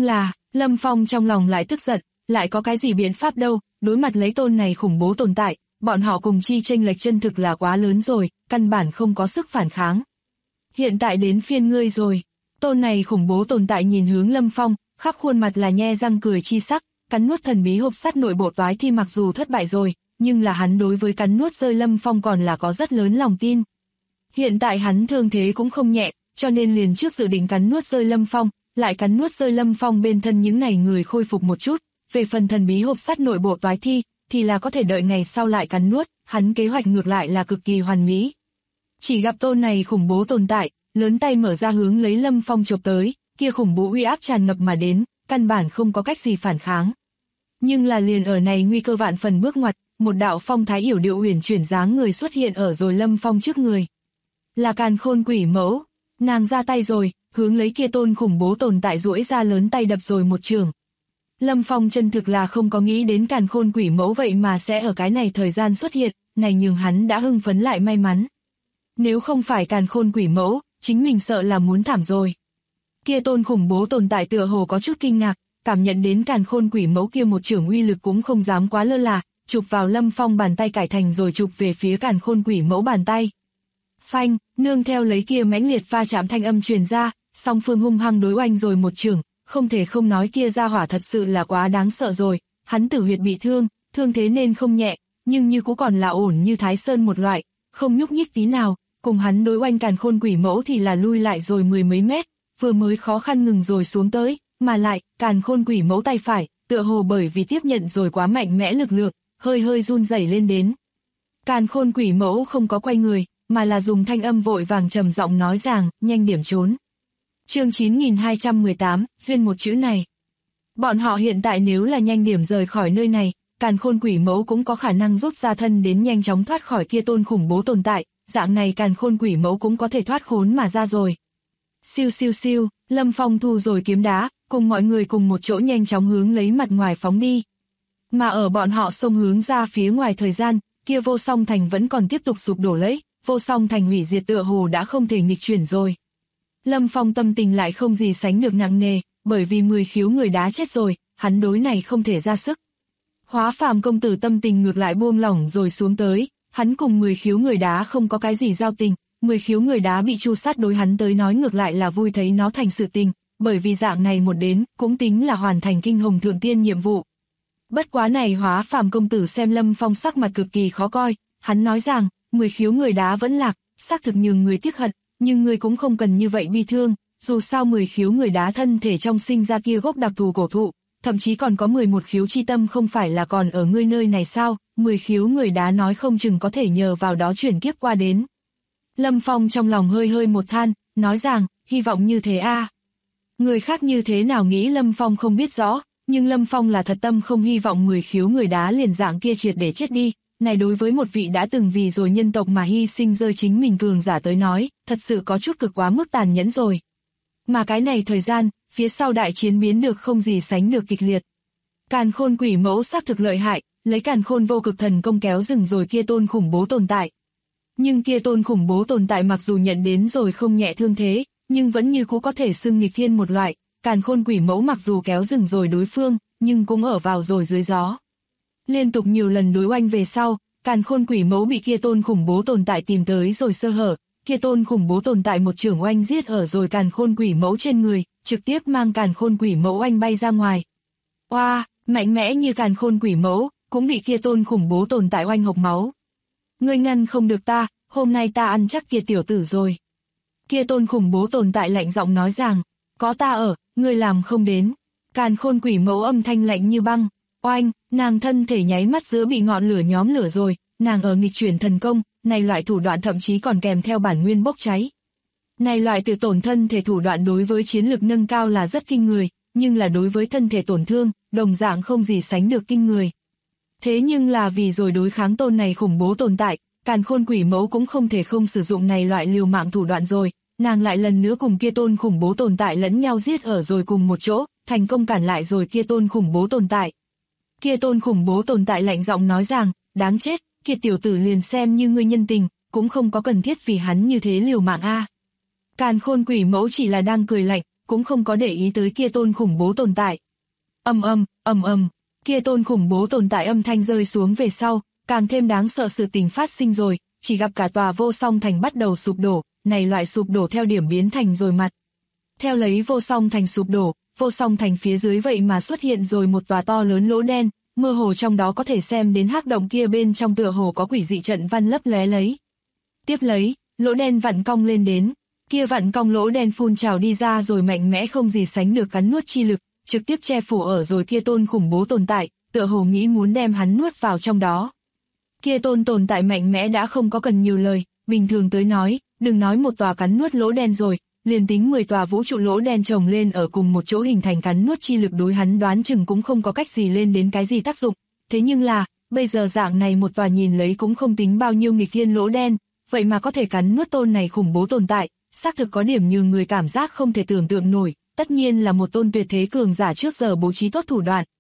Lâm Phong trong lòng lại tức giận, lại có cái gì biện pháp đâu, đối mặt lấy tôn này khủng bố tồn tại, bọn họ cùng chi chênh lệch chân thực là quá lớn rồi, căn bản không có sức phản kháng. Hiện tại đến phiên ngươi rồi. Tôn này khủng bố tồn tại nhìn hướng Lâm Phong, khắp khuôn mặt là nhe răng cười chi sắc, cắn nuốt thần bí hộp sắt nội bộ toái thi mặc dù thất bại rồi, nhưng là hắn đối với cắn nuốt rơi Lâm Phong còn là có rất lớn lòng tin. Hiện tại hắn thương thế cũng không nhẹ, cho nên liền trước dự định cắn nuốt rơi Lâm Phong, lại cắn nuốt rơi Lâm Phong bên thân những này người khôi phục một chút, về phần thần bí hộp sắt nội bộ toái thi, thì là có thể đợi ngày sau lại cắn nuốt, hắn kế hoạch ngược lại là cực kỳ hoàn mỹ. Chỉ gặp tôn này khủng bố tồn tại, lớn tay mở ra hướng lấy Lâm Phong chộp tới, kia khủng bố uy áp tràn ngập mà đến, căn bản không có cách gì phản kháng. Nhưng là liền ở này nguy cơ vạn phần bước ngoặt, một đạo phong thái yểu điệu uyển chuyển dáng người xuất hiện ở rồi Lâm Phong trước người. Là Càn Khôn Quỷ Mẫu, nàng ra tay rồi, hướng lấy kia tôn khủng bố tồn tại duỗi ra lớn tay đập rồi một trường. Lâm Phong chân thực là không có nghĩ đến Càn Khôn Quỷ Mẫu vậy mà sẽ ở cái này thời gian xuất hiện, này nhường hắn đã hưng phấn lại may mắn. Nếu không phải Càn Khôn Quỷ Mẫu, chính mình sợ là muốn thảm rồi. Kia tôn khủng bố tồn tại tựa hồ có chút kinh ngạc, cảm nhận đến Càn Khôn Quỷ Mẫu kia một chưởng uy lực cũng không dám quá lơ là, chụp vào Lâm Phong bàn tay cải thành rồi chụp về phía Càn Khôn Quỷ Mẫu bàn tay. Phanh, nương theo lấy kia mãnh liệt va chạm thanh âm truyền ra, song phương hung hăng đối oanh rồi một chưởng, không thể không nói kia ra hỏa thật sự là quá đáng sợ rồi, hắn tử huyệt bị thương, thương thế nên không nhẹ, nhưng như cũng còn là ổn như Thái Sơn một loại, không nhúc nhích tí nào, cùng hắn đối oanh Càn Khôn Quỷ Mẫu thì là lui lại rồi mười mấy mét, vừa mới khó khăn ngừng rồi xuống tới, mà lại, Càn Khôn Quỷ Mẫu tay phải, tựa hồ bởi vì tiếp nhận rồi quá mạnh mẽ lực lượng, hơi hơi run rẩy lên đến. Càn Khôn Quỷ Mẫu không có quay người, mà là dùng thanh âm vội vàng trầm giọng nói rằng, nhanh điểm trốn. Chương 9218, duyên một chữ này. Bọn họ hiện tại nếu là nhanh điểm rời khỏi nơi này, Càn Khôn Quỷ Mẫu cũng có khả năng rút ra thân đến nhanh chóng thoát khỏi kia tôn khủng bố tồn tại, dạng này Càn Khôn Quỷ Mẫu cũng có thể thoát khốn mà ra rồi. Siêu siêu siêu, Lâm Phong thu rồi kiếm đá, cùng mọi người cùng một chỗ nhanh chóng hướng lấy mặt ngoài phóng đi. Mà ở bọn họ xông hướng ra phía ngoài thời gian, kia Vô Song Thành vẫn còn tiếp tục sụp đổ lấy, Vô Song Thành hủy diệt tựa hồ đã không thể nghịch chuyển rồi. Lâm Phong tâm tình lại không gì sánh được nặng nề, bởi vì 10 khiếu người đá chết rồi, hắn đối này không thể ra sức. Hóa Phàm công tử tâm tình ngược lại buông lỏng rồi xuống tới, hắn cùng 10 khiếu người đá không có cái gì giao tình, 10 khiếu người đá bị tru sát đối hắn tới nói ngược lại là vui thấy nó thành sự tình, bởi vì dạng này một đến, cũng tính là hoàn thành kinh hồng thượng tiên nhiệm vụ. Bất quá này Hóa Phàm công tử xem Lâm Phong sắc mặt cực kỳ khó coi, hắn nói rằng, 10 khiếu người đá vẫn lạc, xác thực nhường người tiếc hận, nhưng người cũng không cần như vậy bi thương, dù sao 10 khiếu người đá thân thể trong sinh ra kia gốc đặc thù cổ thụ, thậm chí còn có 11 khiếu chi tâm không phải là còn ở ngươi nơi này sao, 10 khiếu người đá nói không chừng có thể nhờ vào đó chuyển kiếp qua đến. Lâm Phong trong lòng hơi hơi một than, nói rằng, hy vọng như thế a. Người khác như thế nào nghĩ Lâm Phong không biết rõ, nhưng Lâm Phong là thật tâm không hy vọng 10 khiếu người đá liền dạng kia triệt để chết đi. Này đối với một vị đã từng vì rồi nhân tộc mà hy sinh rơi chính mình cường giả tới nói, thật sự có chút cực quá mức tàn nhẫn rồi. Mà cái này thời gian, phía sau đại chiến biến được không gì sánh được kịch liệt. Càn Khôn Quỷ Mẫu xác thực lợi hại, lấy Càn Khôn vô cực thần công kéo rừng rồi kia tôn khủng bố tồn tại. Nhưng kia tôn khủng bố tồn tại mặc dù nhận đến rồi không nhẹ thương thế, nhưng vẫn như cũ có thể xưng nghịch thiên một loại. Càn Khôn Quỷ Mẫu mặc dù kéo rừng rồi đối phương, nhưng cũng ở vào rồi dưới gió. Liên tục nhiều lần đối oanh về sau, Càn Khôn Quỷ Mẫu bị kia tôn khủng bố tồn tại tìm tới rồi sơ hở, kia tôn khủng bố tồn tại một chưởng oanh giết ở rồi Càn Khôn Quỷ Mẫu trên người, trực tiếp mang Càn Khôn Quỷ Mẫu oanh bay ra ngoài. Oa, mạnh mẽ như Càn Khôn Quỷ Mẫu, cũng bị kia tôn khủng bố tồn tại oanh hộc máu. Ngươi ngăn không được ta, hôm nay ta ăn chắc kia tiểu tử rồi. Kia tôn khủng bố tồn tại lạnh giọng nói rằng, có ta ở, ngươi làm không đến. Càn Khôn Quỷ Mẫu âm thanh lạnh như băng. Oanh, nàng thân thể nháy mắt giữa bị ngọn lửa nhóm lửa rồi, nàng ở nghịch chuyển thần công, này loại thủ đoạn thậm chí còn kèm theo bản nguyên bốc cháy. Này loại tự tổn thân thể thủ đoạn đối với chiến lực nâng cao là rất kinh người, nhưng là đối với thân thể tổn thương, đồng dạng không gì sánh được kinh người. Thế nhưng là vì rồi đối kháng tôn này khủng bố tồn tại, Càn Khôn Quỷ Mẫu cũng không thể không sử dụng này loại liều mạng thủ đoạn rồi, nàng lại lần nữa cùng kia tôn khủng bố tồn tại lẫn nhau giết ở rồi cùng một chỗ, thành công cản lại rồi kia tôn khủng bố tồn tại. Kia tôn khủng bố tồn tại lạnh giọng nói rằng, đáng chết, kia tiểu tử liền xem như ngươi nhân tình, cũng không có cần thiết vì hắn như thế liều mạng a. Càn Khôn Quỷ Mẫu chỉ là đang cười lạnh, cũng không có để ý tới kia tôn khủng bố tồn tại. Kia tôn khủng bố tồn tại âm thanh rơi xuống về sau, càng thêm đáng sợ sự tình phát sinh rồi, chỉ gặp cả tòa Vô Song Thành bắt đầu sụp đổ, này loại sụp đổ theo điểm biến thành rồi mặt. Theo lấy Vô Song Thành sụp đổ, Vô Song Thành phía dưới vậy mà xuất hiện rồi một tòa to lớn lỗ đen, mơ hồ trong đó có thể xem đến hắc động kia bên trong tựa hồ có quỷ dị trận văn lấp lóe lấy. Tiếp lấy, lỗ đen vặn cong lên đến, kia vặn cong lỗ đen phun trào đi ra rồi mạnh mẽ không gì sánh được cắn nuốt chi lực, trực tiếp che phủ ở rồi kia tôn khủng bố tồn tại, tựa hồ nghĩ muốn đem hắn nuốt vào trong đó. Kia tôn tồn tại mạnh mẽ đã không có cần nhiều lời, bình thường tới nói, đừng nói một tòa cắn nuốt lỗ đen rồi, liền tính 10 tòa vũ trụ lỗ đen chồng lên ở cùng một chỗ hình thành cắn nuốt chi lực đối hắn đoán chừng cũng không có cách gì lên đến cái gì tác dụng. Thế nhưng là, bây giờ dạng này một tòa nhìn lấy cũng không tính bao nhiêu nghịch thiên lỗ đen, vậy mà có thể cắn nuốt tôn này khủng bố tồn tại, xác thực có điểm như người cảm giác không thể tưởng tượng nổi, tất nhiên là một tôn tuyệt thế cường giả trước giờ bố trí tốt thủ đoạn.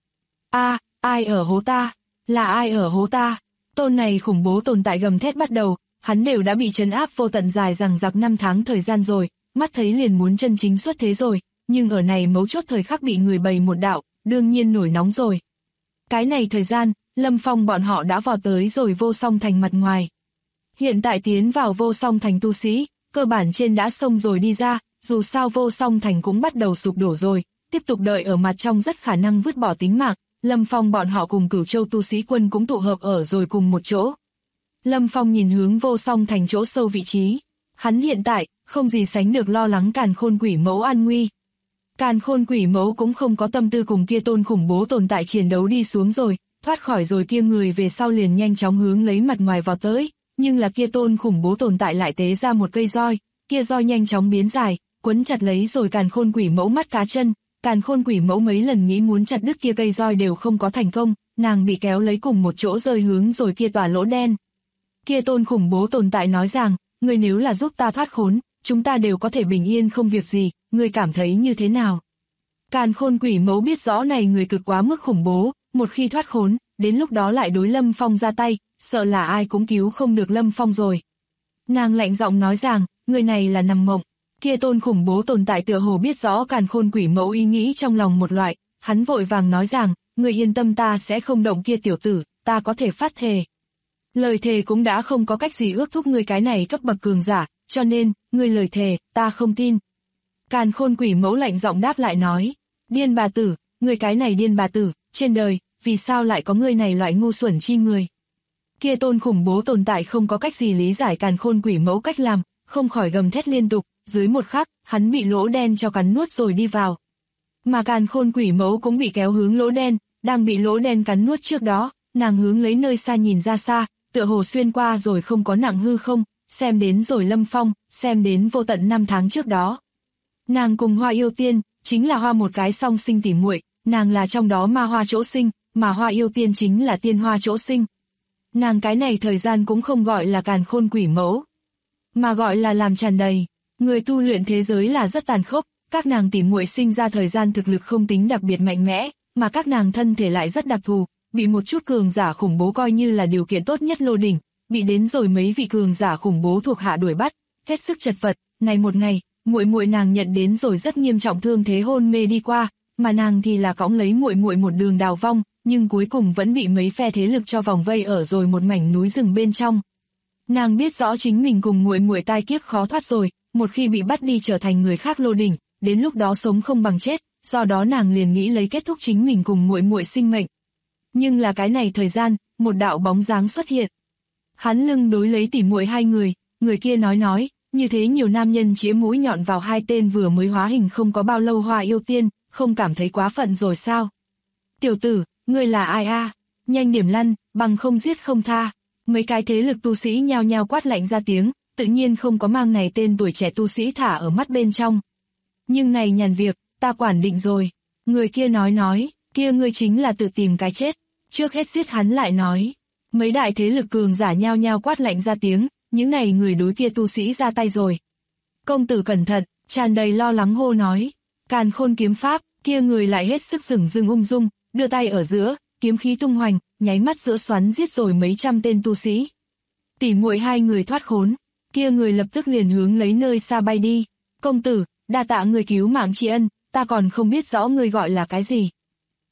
Ai ở hố ta? Là ai ở hố ta? Tôn này khủng bố tồn tại gầm thét bắt đầu, hắn đều đã bị trấn áp vô tận dài rằng giặc 5 tháng thời gian rồi, mắt thấy liền muốn chân chính xuất thế rồi, nhưng ở này mấu chốt thời khắc bị người bày một đạo, đương nhiên nổi nóng rồi. Cái này thời gian, Lâm Phong bọn họ đã vào tới rồi Vô Song Thành mặt ngoài. Hiện tại tiến vào Vô Song Thành tu sĩ, cơ bản trên đã xông rồi đi ra, dù sao Vô Song Thành cũng bắt đầu sụp đổ rồi, tiếp tục đợi ở mặt trong rất khả năng vứt bỏ tính mạng. Lâm Phong bọn họ cùng Cửu Châu tu sĩ quân cũng tụ hợp ở rồi cùng một chỗ. Lâm Phong nhìn hướng Vô Song Thành chỗ sâu vị trí. Hắn hiện tại, không gì sánh được lo lắng Càn Khôn Quỷ Mẫu an nguy. Càn Khôn Quỷ Mẫu cũng không có tâm tư cùng kia tôn khủng bố tồn tại chiến đấu đi xuống rồi, thoát khỏi rồi kia người về sau liền nhanh chóng hướng lấy mặt ngoài vào tới, nhưng là kia tôn khủng bố tồn tại lại tế ra một cây roi, kia roi nhanh chóng biến dài, quấn chặt lấy rồi Càn Khôn Quỷ Mẫu mắt cá chân. Càn Khôn Quỷ Mẫu mấy lần nghĩ muốn chặt đứt kia cây roi đều không có thành công, nàng bị kéo lấy cùng một chỗ rơi hướng rồi kia tòa lỗ đen. Kia tôn khủng bố tồn tại nói rằng, ngươi nếu là giúp ta thoát khốn, chúng ta đều có thể bình yên không việc gì, ngươi cảm thấy như thế nào? Càn Khôn Quỷ Mẫu biết rõ này người cực quá mức khủng bố, một khi thoát khốn, đến lúc đó lại đối Lâm Phong ra tay, sợ là ai cũng cứu không được Lâm Phong rồi. Nàng lạnh giọng nói rằng, người này là nằm mộng. Kia tôn khủng bố tồn tại tựa hồ biết rõ Càn Khôn Quỷ Mẫu ý nghĩ trong lòng một loại, hắn vội vàng nói rằng, người yên tâm ta sẽ không động kia tiểu tử, ta có thể phát thề. Lời thề cũng đã không có cách gì ước thúc người cái này cấp bậc cường giả, cho nên, người lời thề, ta không tin. Càn Khôn Quỷ Mẫu lạnh giọng đáp lại nói, điên bà tử, người cái này điên bà tử, trên đời, vì sao lại có người này loại ngu xuẩn chi người. Kia tôn khủng bố tồn tại không có cách gì lý giải Càn Khôn Quỷ Mẫu cách làm, không khỏi gầm thét liên tục, dưới một khắc, hắn bị lỗ đen cho cắn nuốt rồi đi vào. Mà Càn Khôn Quỷ Mẫu cũng bị kéo hướng lỗ đen, đang bị lỗ đen cắn nuốt trước đó, nàng hướng lấy nơi xa nhìn ra xa, tựa hồ xuyên qua rồi không có nặng hư không, xem đến rồi Lâm Phong, xem đến vô tận 5 tháng trước đó. Nàng cùng Hoa Yêu Tiên, chính là Hoa một cái song sinh tỉ muội, nàng là trong đó ma hoa chỗ sinh, mà Hoa Yêu Tiên chính là tiên hoa chỗ sinh. Nàng cái này thời gian cũng không gọi là Càn Khôn Quỷ Mẫu, mà gọi là làm tràn đầy. Người tu luyện thế giới là rất tàn khốc, các nàng tỉ muội sinh ra thời gian thực lực không tính đặc biệt mạnh mẽ, mà các nàng thân thể lại rất đặc thù, bị một chút cường giả khủng bố coi như là điều kiện tốt nhất lô đỉnh, bị đến rồi mấy vị cường giả khủng bố thuộc hạ đuổi bắt, hết sức chật vật. Này một ngày, muội muội nàng nhận đến rồi rất nghiêm trọng thương thế hôn mê đi qua, mà nàng thì là cõng lấy muội muội một đường đào vong, nhưng cuối cùng vẫn bị mấy phe thế lực cho vòng vây ở rồi một mảnh núi rừng bên trong. Nàng biết rõ chính mình cùng muội muội tai kiếp khó thoát rồi, một khi bị bắt đi trở thành người khác lô đỉnh, đến lúc đó sống không bằng chết, do đó nàng liền nghĩ lấy kết thúc chính mình cùng muội muội sinh mệnh. Nhưng là cái này thời gian, một đạo bóng dáng xuất hiện. Hắn lưng đối lấy tỉ muội hai người kia nói, như thế nhiều nam nhân chĩa mũi nhọn vào hai tên vừa mới hóa hình không có bao lâu Hoa Yêu Tiên, không cảm thấy quá phận rồi sao? Tiểu tử, ngươi là ai a? Nhanh điểm lăn, bằng không giết không tha. Mấy cái thế lực tu sĩ nhao nhao quát lạnh ra tiếng, tự nhiên không có mang này tên tuổi trẻ tu sĩ thả ở mắt bên trong. Nhưng này nhàn việc, ta quản định rồi. Người kia nói, kia ngươi chính là tự tìm cái chết. Trước hết giết hắn lại nói. Mấy đại thế lực cường giả nhao nhao quát lạnh ra tiếng, những này người đối kia tu sĩ ra tay rồi. Công tử cẩn thận, tràn đầy lo lắng hô nói. Càn Khôn kiếm pháp, kia người lại hết sức dửng dưng ung dung, đưa tay ở giữa, kiếm khí tung hoành, nháy mắt giữa xoắn giết rồi mấy trăm tên tu sĩ. Tỉ muội hai người thoát khốn, kia người lập tức liền hướng lấy nơi xa bay đi. Công tử, đa tạ người cứu mạng tri ân, ta còn không biết rõ người gọi là cái gì.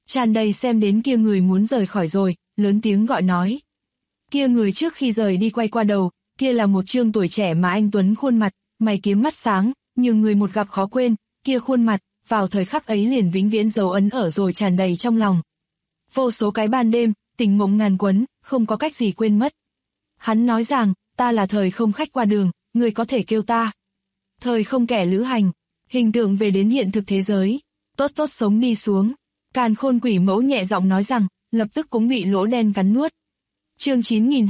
tràn đầy xem đến kia người muốn rời khỏi rồi, lớn tiếng gọi nói. Kia người trước khi rời đi quay qua đầu, kia là một trương tuổi trẻ mà anh tuấn khuôn mặt, mày kiếm mắt sáng, nhưng người một gặp khó quên, kia khuôn mặt, vào thời khắc ấy liền vĩnh viễn dấu ấn ở rồi tràn đầy trong lòng. Vô số cái ban đêm, tình mộng ngàn quấn, không có cách gì quên mất. Hắn nói rằng, ta là thời không khách qua đường, người có thể kêu ta. Thời không kẻ lữ hành, hình tượng về đến hiện thực thế giới, tốt tốt sống đi xuống. Càn Khôn Quỷ Mẫu nhẹ giọng nói rằng, lập tức cũng bị lỗ đen cắn nuốt. Chương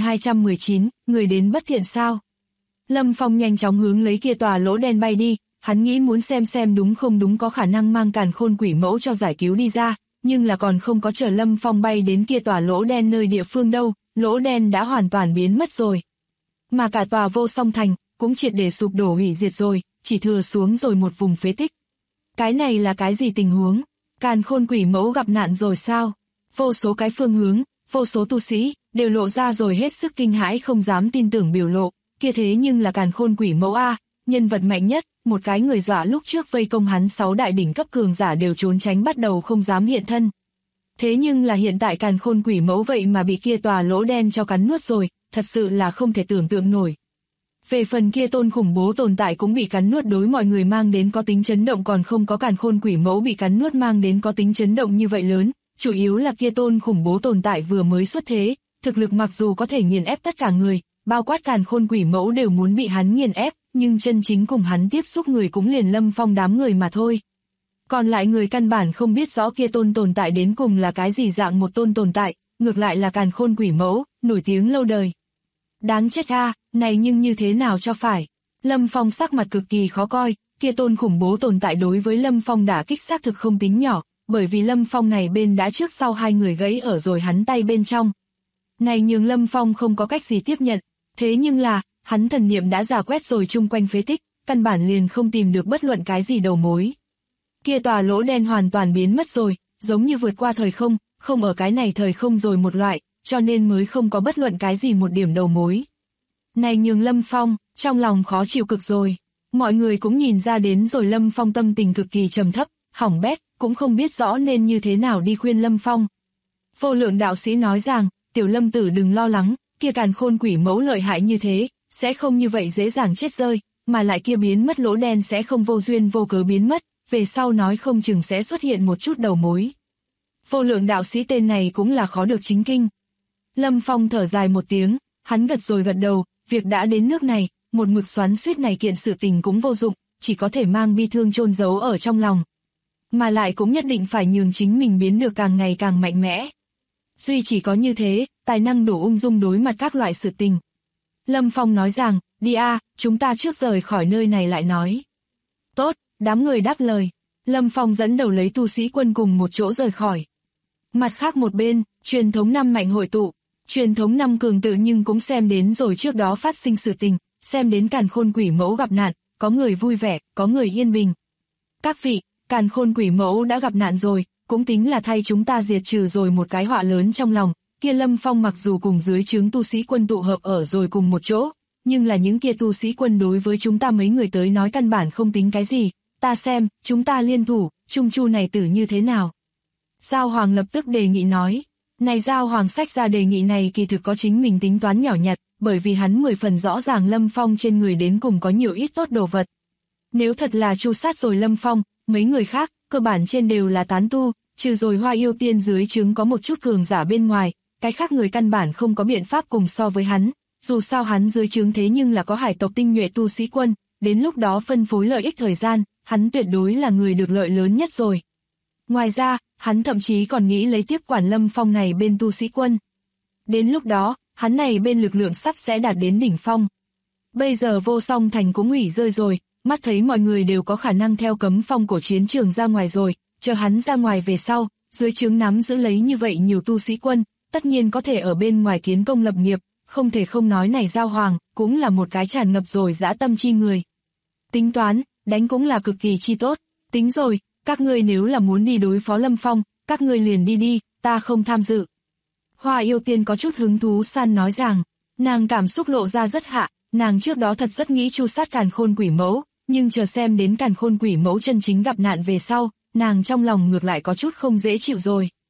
9219, người đến bất thiện sao? Lâm Phong nhanh chóng hướng lấy kia tòa lỗ đen bay đi, hắn nghĩ muốn xem đúng không đúng có khả năng mang Càn Khôn Quỷ Mẫu cho giải cứu đi ra, nhưng là còn không có chờ Lâm Phong bay đến kia tòa lỗ đen nơi địa phương đâu, lỗ đen đã hoàn toàn biến mất rồi. Mà cả tòa Vô Song Thành cũng triệt để sụp đổ hủy diệt rồi, chỉ thừa xuống rồi một vùng phế tích. Cái này là cái gì tình huống? Càn Khôn Quỷ Mẫu gặp nạn rồi sao? Vô số cái phương hướng, vô số tu sĩ đều lộ ra rồi hết sức kinh hãi không dám tin tưởng biểu lộ, kia thế nhưng là Càn Khôn Quỷ Mẫu a, nhân vật mạnh nhất, một cái người dọa lúc trước vây công hắn 6 đại đỉnh cấp cường giả đều trốn tránh bắt đầu không dám hiện thân. Thế nhưng là hiện tại Càn Khôn Quỷ Mẫu vậy mà bị kia tòa lỗ đen cho cắn nuốt rồi, thật sự là không thể tưởng tượng nổi. Về phần kia tôn khủng bố tồn tại cũng bị cắn nuốt đối mọi người mang đến có tính chấn động còn không có Càn Khôn Quỷ Mẫu bị cắn nuốt mang đến có tính chấn động như vậy lớn, chủ yếu là kia tôn khủng bố tồn tại vừa mới xuất thế, thực lực mặc dù có thể nghiền ép tất cả người, bao quát Càn Khôn Quỷ Mẫu đều muốn bị hắn nghiền ép, nhưng chân chính cùng hắn tiếp xúc người cũng liền Lâm Phong đám người mà thôi. Còn lại người căn bản không biết rõ kia tôn tồn tại đến cùng là cái gì dạng một tôn tồn tại, ngược lại là Càn Khôn Quỷ Mẫu, nổi tiếng lâu đời. Đáng chết a, này nhưng như thế nào cho phải. Lâm Phong sắc mặt cực kỳ khó coi, kia tôn khủng bố tồn tại đối với Lâm Phong đả kích xác thực không tính nhỏ, bởi vì Lâm Phong này bên đã trước sau hai người gãy ở rồi hắn tay bên trong. Này nhường Lâm Phong không có cách gì tiếp nhận, thế nhưng là, hắn thần niệm đã dò quét rồi chung quanh phế tích, căn bản liền không tìm được bất luận cái gì đầu mối. Kia tòa lỗ đen hoàn toàn biến mất rồi, giống như vượt qua thời không, không ở cái này thời không rồi một loại, cho nên mới không có bất luận cái gì một điểm đầu mối. Này nhường Lâm Phong, trong lòng khó chịu cực rồi. Mọi người cũng nhìn ra đến rồi Lâm Phong tâm tình cực kỳ trầm thấp, hỏng bét, cũng không biết rõ nên như thế nào đi khuyên Lâm Phong. Vô Lượng đạo sĩ nói rằng, tiểu Lâm tử đừng lo lắng, kia Càn Khôn Quỷ Mẫu lợi hại như thế, sẽ không như vậy dễ dàng chết rơi, mà lại kia biến mất lỗ đen sẽ không vô duyên vô cớ biến mất, về sau nói không chừng sẽ xuất hiện một chút đầu mối. Vô Lượng đạo sĩ tên này cũng là khó được chính kinh. Lâm Phong thở dài một tiếng, hắn gật rồi gật đầu, việc đã đến nước này, một mực xoắn xuýt này kiện sự tình cũng vô dụng, chỉ có thể mang bi thương chôn giấu ở trong lòng. Mà lại cũng nhất định phải nhường chính mình biến được càng ngày càng mạnh mẽ. Duy chỉ có như thế, tài năng đủ ung dung đối mặt các loại sự tình. Lâm Phong nói rằng, đi a, chúng ta trước rời khỏi nơi này lại nói. Tốt, đám người đáp lời. Lâm Phong dẫn đầu lấy tu sĩ quân cùng một chỗ rời khỏi. Mặt khác một bên, truyền thống năm mạnh hội tụ. Truyền thống năm cường tự nhưng cũng xem đến rồi trước đó phát sinh sự tình, xem đến Càn Khôn Quỷ Mẫu gặp nạn, có người vui vẻ, có người yên bình. Các vị, Càn Khôn Quỷ Mẫu đã gặp nạn rồi, cũng tính là thay chúng ta diệt trừ rồi một cái họa lớn trong lòng. Kia Lâm Phong mặc dù cùng dưới trướng tu sĩ quân tụ hợp ở rồi cùng một chỗ, nhưng là những kia tu sĩ quân đối với chúng ta mấy người tới nói căn bản không tính cái gì. Ta xem, chúng ta liên thủ, chung chu này tử như thế nào? Giao Hoàng lập tức đề nghị nói. Này Giao Hoàng sách ra đề nghị này kỳ thực có chính mình tính toán nhỏ nhặt, bởi vì hắn 10 phần rõ ràng Lâm Phong trên người đến cùng có nhiều ít tốt đồ vật. Nếu thật là chu sát rồi Lâm Phong, mấy người khác, cơ bản trên đều là tán tu, trừ rồi Hoa Yêu Tiên dưới trướng có một chút cường giả bên ngoài, cái khác người căn bản không có biện pháp cùng so với hắn, dù sao hắn dưới trướng thế nhưng là có hải tộc tinh nhuệ tu sĩ quân, đến lúc đó phân phối lợi ích thời gian, hắn tuyệt đối là người được lợi lớn nhất rồi. Ngoài ra, hắn thậm chí còn nghĩ lấy tiếp quản Lâm Phong này bên tu sĩ quân. Đến lúc đó, hắn này bên lực lượng sắp sẽ đạt đến đỉnh phong. Bây giờ Vô Song Thành cũng hủy rơi rồi, mắt thấy mọi người đều có khả năng theo cấm phong của chiến trường ra ngoài rồi, chờ hắn ra ngoài về sau, dưới trướng nắm giữ lấy như vậy nhiều tu sĩ quân, tất nhiên có thể ở bên ngoài kiến công lập nghiệp, không thể không nói này Giao Hoàng, cũng là một cái tràn ngập rồi dã tâm chi người. Tính toán, đánh cũng là cực kỳ chi tốt, tính rồi, các ngươi nếu là muốn đi đối phó Lâm Phong, các ngươi liền đi đi, ta không tham dự. Hoa Yêu Tiên có chút hứng thú san nói rằng, nàng cảm xúc lộ ra rất hạ, nàng trước đó thật rất nghĩ chu sát Càn Khôn Quỷ Mẫu, nhưng chờ xem đến Càn Khôn Quỷ Mẫu chân chính gặp nạn về sau, nàng trong lòng ngược lại có chút không dễ chịu rồi.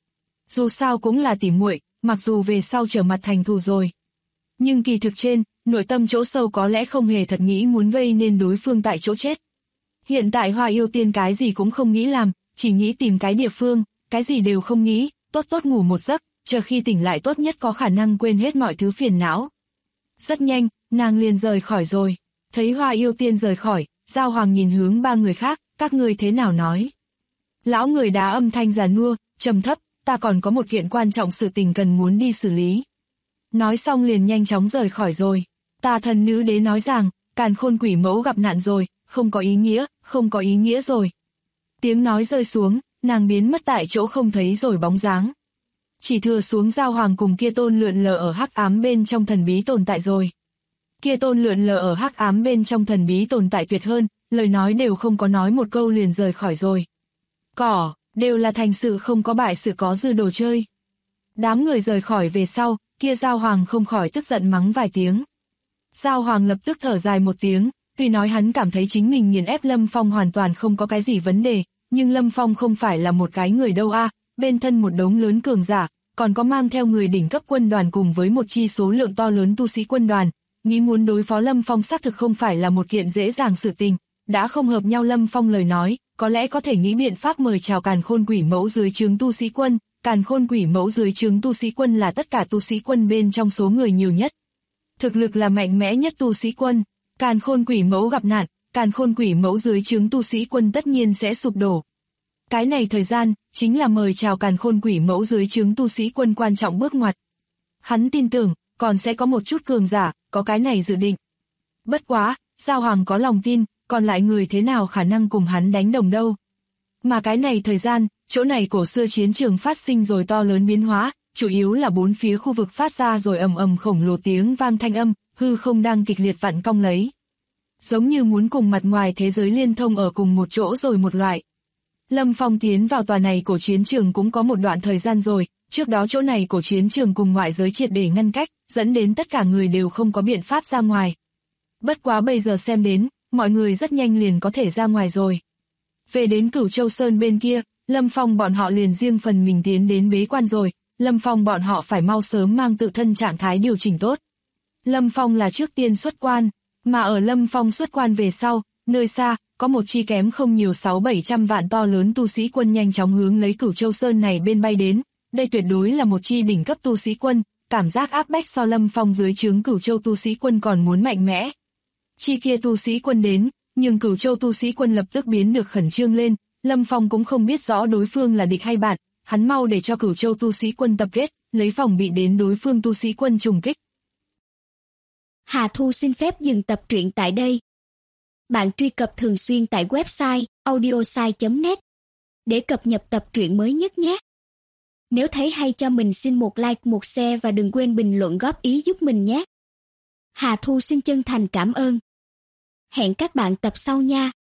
dù sao cũng là tỉ muội, mặc dù về sau trở mặt thành thù rồi. Nhưng kỳ thực trên, nội tâm chỗ sâu có lẽ không hề thật nghĩ muốn gây nên đối phương tại chỗ chết. Hiện tại Hoa Yêu Tiên cái gì cũng không nghĩ làm, chỉ nghĩ tìm cái địa phương, cái gì đều không nghĩ, tốt tốt ngủ một giấc, chờ khi tỉnh lại tốt nhất có khả năng quên hết mọi thứ phiền não. Rất nhanh, nàng liền rời khỏi rồi. Thấy Hoa Yêu Tiên rời khỏi, Giao Hoàng nhìn hướng ba người khác, các ngươi thế nào nói? Lão người đá âm thanh già nua, trầm thấp, ta còn có một kiện quan trọng sự tình cần muốn đi xử lý. Nói xong liền nhanh chóng rời khỏi rồi. Tà thần nữ đế nói rằng, Càn Khôn Quỷ Mẫu gặp nạn rồi, không có ý nghĩa rồi. Tiếng nói rơi xuống, nàng biến mất tại chỗ không thấy rồi bóng dáng. Chỉ thừa xuống Giao Hoàng cùng kia tôn lượn lờ ở hắc ám bên trong thần bí tồn tại rồi. Kia tôn lượn lờ ở hắc ám bên trong thần bí tồn tại tuyệt hơn, lời nói đều không có nói một câu liền rời khỏi rồi. Cỏ, đều là thành sự không có bại sự có dư đồ chơi. Đám người rời khỏi về sau, kia Giao Hoàng không khỏi tức giận mắng vài tiếng. Giao Hoàng lập tức thở dài một tiếng, tuy nói hắn cảm thấy chính mình nghiền ép Lâm Phong hoàn toàn không có cái gì vấn đề, nhưng Lâm Phong không phải là một cái người đâu a, bên thân một đống lớn cường giả, còn có mang theo người đỉnh cấp quân đoàn cùng với một chi số lượng to lớn tu sĩ quân đoàn, nghĩ muốn đối phó Lâm Phong xác thực không phải là một kiện dễ dàng sự tình, đã không hợp nhau Lâm Phong lời nói, có lẽ có thể nghĩ biện pháp mời chào Càn Khôn Quỷ Mẫu dưới trướng tu sĩ quân. Càn Khôn Quỷ Mẫu dưới trướng tu sĩ quân là tất cả tu sĩ quân bên trong số người nhiều nhất. Thực lực là mạnh mẽ nhất tu sĩ quân. Càn Khôn Quỷ Mẫu gặp nạn, Càn Khôn Quỷ Mẫu dưới trướng tu sĩ quân tất nhiên sẽ sụp đổ. Cái này thời gian, chính là mời chào Càn Khôn Quỷ Mẫu dưới trướng tu sĩ quân quan trọng bước ngoặt. Hắn tin tưởng, còn sẽ có một chút cường giả, có cái này dự định. Bất quá, Giao Hoàng có lòng tin, còn lại người thế nào khả năng cùng hắn đánh đồng đâu. Mà cái này thời gian, chỗ này cổ xưa chiến trường phát sinh rồi to lớn biến hóa, chủ yếu là bốn phía khu vực phát ra rồi ầm ầm khổng lồ tiếng vang thanh âm, hư không đang kịch liệt vặn cong lấy. Giống như muốn cùng mặt ngoài thế giới liên thông ở cùng một chỗ rồi một loại. Lâm Phong tiến vào tòa này cổ chiến trường cũng có một đoạn thời gian rồi, trước đó chỗ này cổ chiến trường cùng ngoại giới triệt để ngăn cách, dẫn đến tất cả người đều không có biện pháp ra ngoài. Bất quá bây giờ xem đến, mọi người rất nhanh liền có thể ra ngoài rồi. Về đến Cửu Châu Sơn bên kia, Lâm Phong bọn họ liền riêng phần mình tiến đến bế quan rồi, Lâm Phong bọn họ phải mau sớm mang tự thân trạng thái điều chỉnh tốt. Lâm Phong là trước tiên xuất quan, mà ở Lâm Phong xuất quan về sau, nơi xa, có một chi kém không nhiều 600-700 vạn to lớn tu sĩ quân nhanh chóng hướng lấy Cửu Châu Sơn này bên bay đến, đây tuyệt đối là một chi đỉnh cấp tu sĩ quân, cảm giác áp bách so Lâm Phong dưới trướng Cửu Châu tu sĩ quân còn muốn mạnh mẽ. Chi kia tu sĩ quân đến, nhưng Cửu Châu tu sĩ quân lập tức biến được khẩn trương lên, Lâm Phong cũng không biết rõ đối phương là địch hay bạn, hắn mau để cho Cửu Châu tu sĩ quân tập kết, lấy phòng bị đến đối phương tu sĩ quân trùng kích. Hà Thu xin phép dừng tập truyện tại đây. Bạn truy cập thường xuyên tại website audiosai.net để cập nhật tập truyện mới nhất nhé. Nếu thấy hay cho mình xin một like, một share và đừng quên bình luận góp ý giúp mình nhé. Hà Thu xin chân thành cảm ơn. Hẹn các bạn tập sau nha.